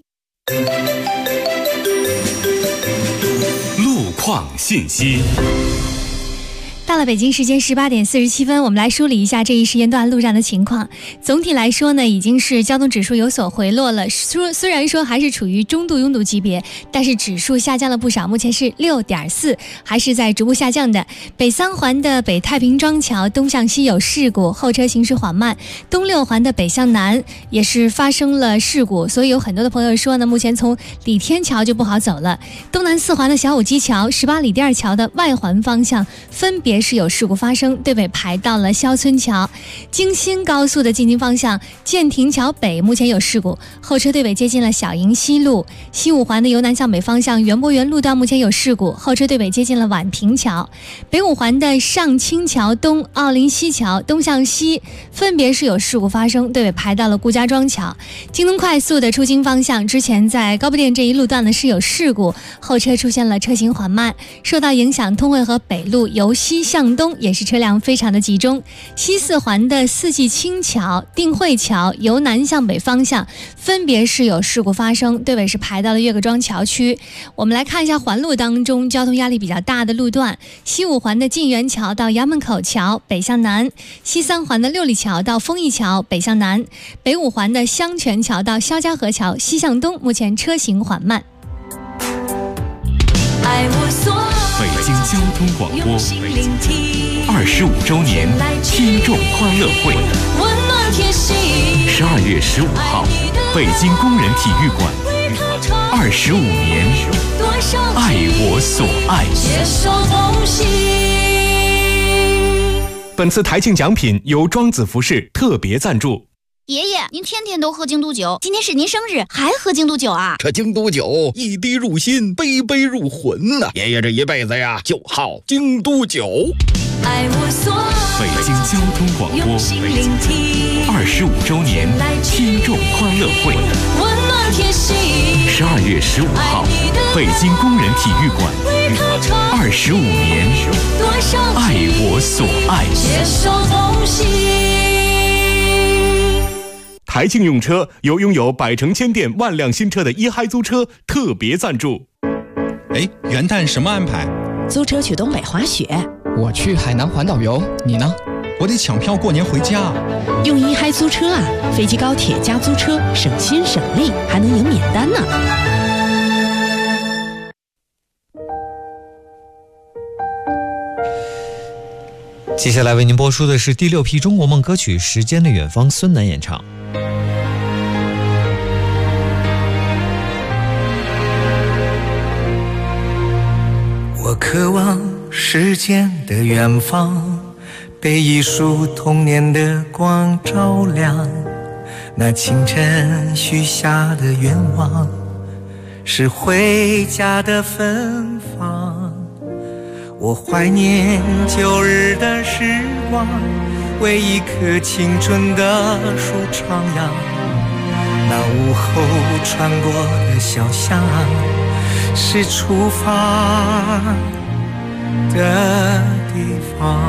路况信息。 到了北京时间18点47分，我们来梳理一下这一时间段路上的情况。总体来说呢，已经是交通指数有所回落了，虽然说还是处于中度拥堵级别，但是指数下降了不少，目前是6.4，还是在逐步下降的。北3环的北太平庄桥东向西有事故，后车行驶缓慢。东6环的北向南也是发生了事故，所以有很多的朋友说呢，目前从李天桥就不好走了。东南4环的小武基桥、18里第2桥的外环方向分别是有事故发生，对北排到了肖村桥。京新高速的进京方向建亭桥北目前有事故，后车对北接近了小营西路。西5环的由南向北方向园博园路段目前有事故，后车对北接近了宛平桥。北5环的上清桥东、奥林西桥东向西分别是有事故发生，对北排到了顾家庄桥。京东快速的出京方向之前在高碑店这一路段呢是有事故，后车出现了车行缓慢，受到影响通惠河北路由西向东也是车辆非常的集中。西4环的四季青桥、定慧桥由南向北方向分别是有事故发生，对北是排到了岳各庄桥区。我们来看一下环路当中交通压力比较大的路段：西5环的晋源桥到衙门口桥北向南，西3环的6里桥到丰益桥北向南，北5环的香泉桥到肖家河桥西向东目前车行缓慢。 北京交通广播25周年听众欢乐会，12月15号，北京工人体育馆，25年，爱我所爱。 本次台庆奖品由庄子服饰特别赞助。 爷爷，您天天都喝京都酒，今天是您生日，还喝京都酒啊？ 这京都酒一滴入心，杯杯入魂呐！爷爷这一辈子呀，就好京都酒。 北京交通广播25周年听众欢乐会，12月15号，北京工人体育馆，25年，爱我所爱。 台庆用车由拥有百城千店万辆新车的一嗨租车特别赞助。 哎，元旦什么安排？ 租车去东北滑雪。 我去海南环岛游，你呢？ 我得抢票过年回家。 用一嗨租车啊，飞机高铁加租车，省心省力，还能赢免单呢。 接下来为您播出的是第6批中国梦歌曲《时间的远方》，孙楠演唱。 我渴望时间的远方，被一束童年的光照亮。那清晨许下的愿望，是回家的芬芳。 我怀念旧日的时光，为一棵青春的树徜徉。那午后穿过的小巷，是出发的地方。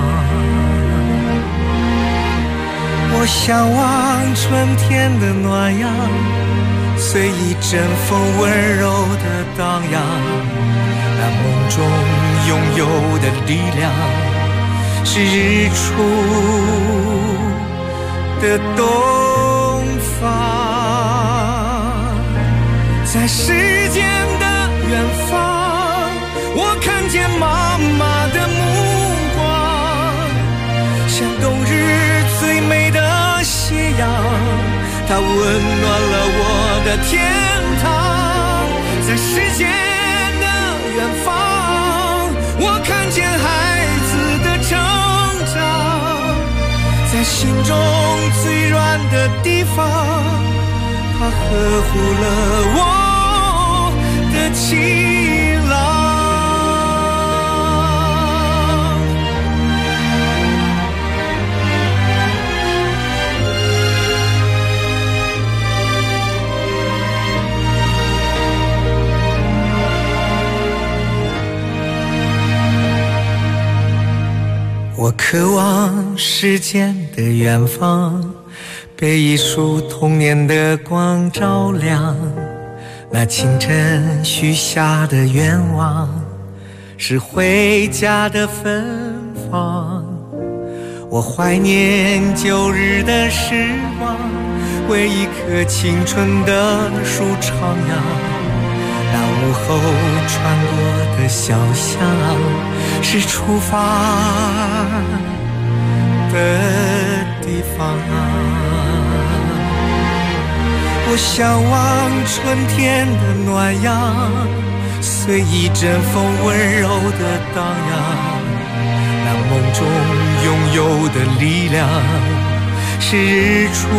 我向往春天的暖阳，随一阵风温柔的荡漾。那梦中拥有的力量，是日出的东方。在时间的远方，我看见妈妈的目光，像冬日最美的斜阳，它温暖了我的天堂。在时间的远方，我看见孩子的成长，在心中最软的地方，它呵护了我的情郎。我渴望时间的远方，被一束童年的光照亮。那清晨许下的愿望，是回家的芬芳。我怀念旧日的时光，为一棵青春的树徜徉。那午后穿过的小巷，是出发的地方。我向往春天的暖阳，随一阵风温柔的荡漾。那梦中拥有的力量，是日出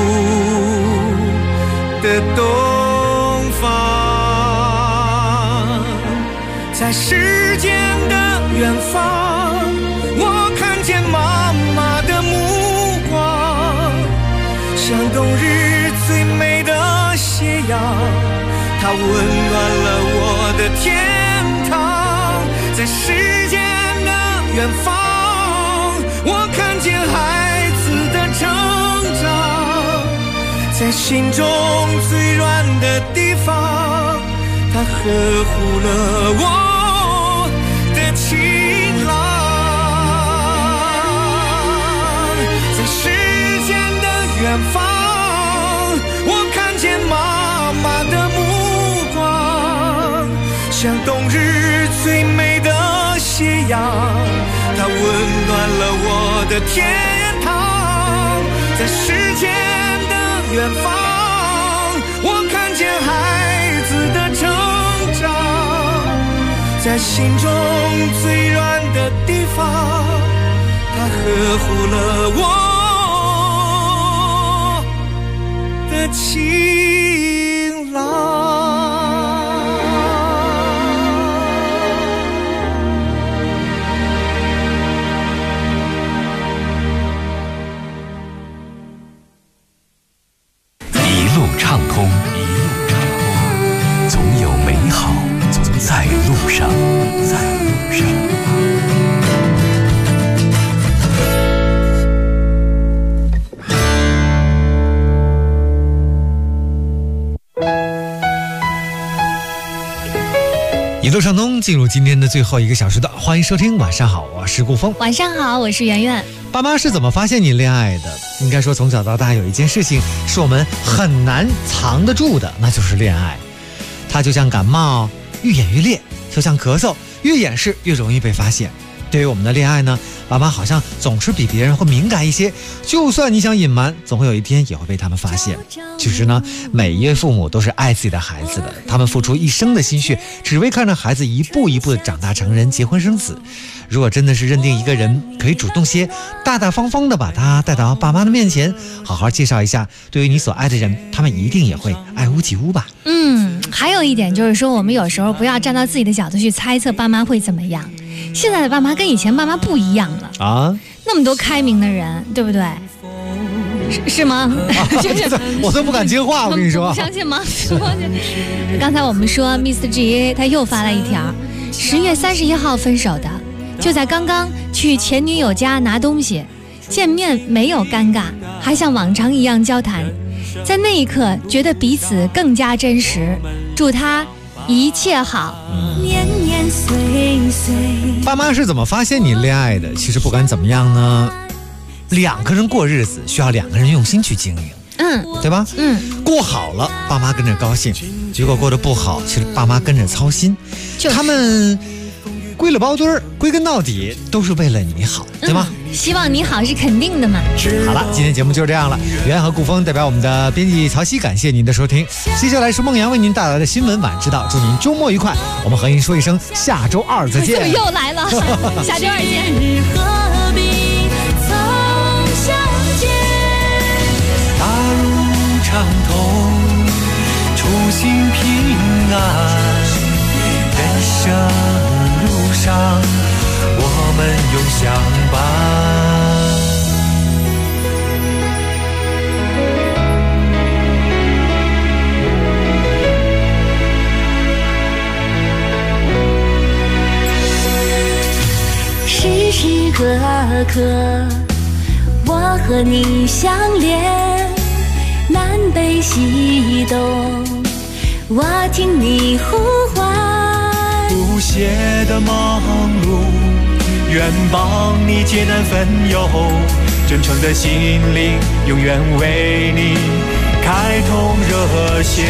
的东方。在时间的远方，我看见妈妈的目光，像冬日最美的斜阳，它温暖了我的天堂。在时间的远方，我看见孩子的成长，在心中最软的地方，它呵护了我的情郎。在时间的远方，我看见妈妈的目光，像冬日最美的斜阳，它温暖了我的天堂。在时间的远方，我看见孩子的成长，在心中最软的地方，它呵护了我的情郎。 一路畅通，总有美好在路上，在路上。 一路畅通，进入今天的最后一个小时的，欢迎收听。晚上好，我是顾峰。 晚上好，我是圆圆。 爸妈是怎么发现你恋爱的？应该说从小到大有一件事情是我们很难藏得住的，那就是恋爱。它就像感冒，愈演愈烈；就像咳嗽，越掩饰越容易被发现。对于我们的恋爱呢，爸妈好像总是比别人会敏感一些，就算你想隐瞒，总会有一天也会被他们发现。其实呢，每一位父母都是爱自己的孩子的，他们付出一生的心血，只为看着孩子一步一步的长大成人，结婚生子。如果真的是认定一个人，可以主动些，大大方方的把他带到爸妈的面前，好好介绍一下，对于你所爱的人，他们一定也会爱屋及乌吧。 还有一点就是说，我们有时候不要站到自己的角度去猜测爸妈会怎么样。 现在的爸妈跟以前爸妈不一样了啊， 那么多开明的人，对不对？是吗？ 我都不敢接话，我跟你说， 不相信吗？刚才我们说 Mr. G 他又发了一条，10月31号分手的，就在刚刚去前女友家拿东西，见面没有尴尬，还像往常一样交谈，在那一刻觉得彼此更加真实，祝他一切好。年年岁岁。 爸妈是怎么发现你恋爱的？其实不管怎么样呢，两个人过日子需要两个人用心去经营，对吧？过好了，爸妈跟着高兴；结果过得不好，其实爸妈跟着操心。他们归了包堆儿，归根到底都是为了你好，对吗？ 希望你好是肯定的嘛。 好了，今天节目就是这样了。袁和顾峰代表我们的编辑曹曦，感谢您的收听。接下来是孟阳为您带来的新闻晚知道，祝您周末愉快。我们和您说一声下周二再见。 又来了，下周二见。 大路畅通，初心平安，人生路上我们永相伴。 时时刻刻我和你相连，南北西东我听你呼唤， 不懈的忙碌愿帮你解难分忧，真诚的心灵永远为你开通热线，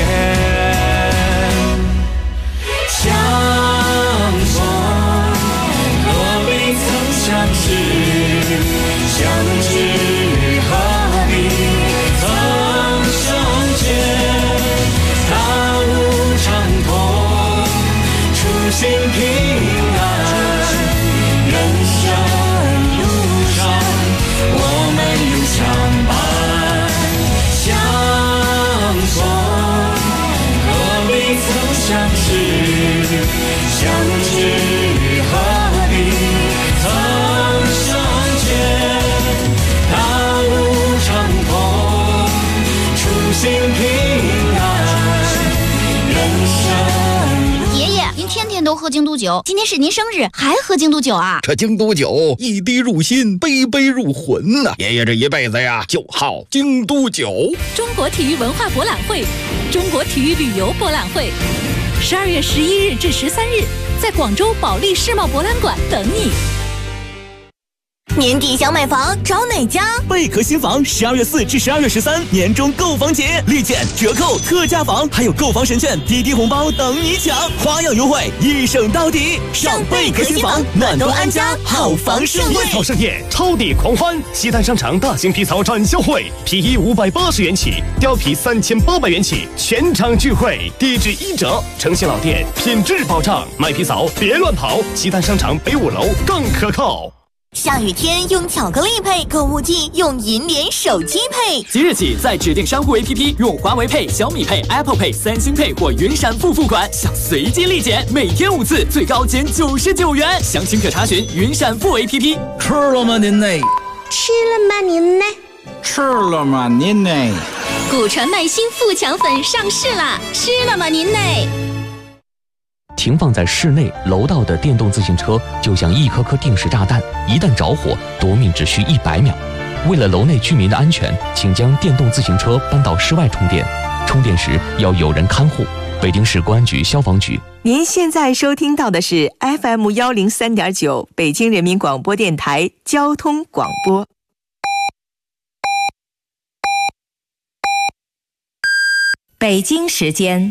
相逢何必曾相识，相知何必曾相见，大路畅通，初心平安，人生路上我们永相伴，相逢何必曾相识，相知何必曾相见，大路畅通，初心平安，人生。 爷爷，您天天都喝京都酒，今天是您生日，还喝京都酒啊？ 这京都酒一滴入心，杯杯入魂呐！爷爷这一辈子呀，就好京都酒。 中国体育文化博览会、中国体育旅游博览会，12月11日至13日，在广州保利世贸博览馆等你。 年底想买房找哪家？ 贝壳新房12月4至12月13年终购房节，立减、折扣、特价房，还有购房神券、滴滴红包等你抢，花样优惠，一省到底。上贝壳新房，暖冬安家，好房盛宴。 好盛宴，超抵狂欢！西单商场大型皮草展销会，皮衣580元起，貂皮3800元起，全场聚会，低至1折，诚信老店，品质保障。买皮草别乱跑，西单商场北5楼更可靠。 下雨天用巧克力配，购物季用银联手机配。 即日起，在指定商户 APP 用华为配、小米配、Apple Pay、三星配或云闪付付款，享随机立减，每天5次，最高减99元。详情可查询云闪付 APP。 吃了吗您呢？ 吃了吗您呢？ 吃了吗您呢？ 古传耐心富强粉上市啦！吃了吗您呢？ 停放在室内楼道的电动自行车就像一颗颗定时炸弹，一旦着火，夺命只需100秒。为了楼内居民的安全，请将电动自行车搬到室外充电，充电时要有人看护。北京市公安局消防局。 您现在收听到的是 FM 103.9北京人民广播电台交通广播。北京时间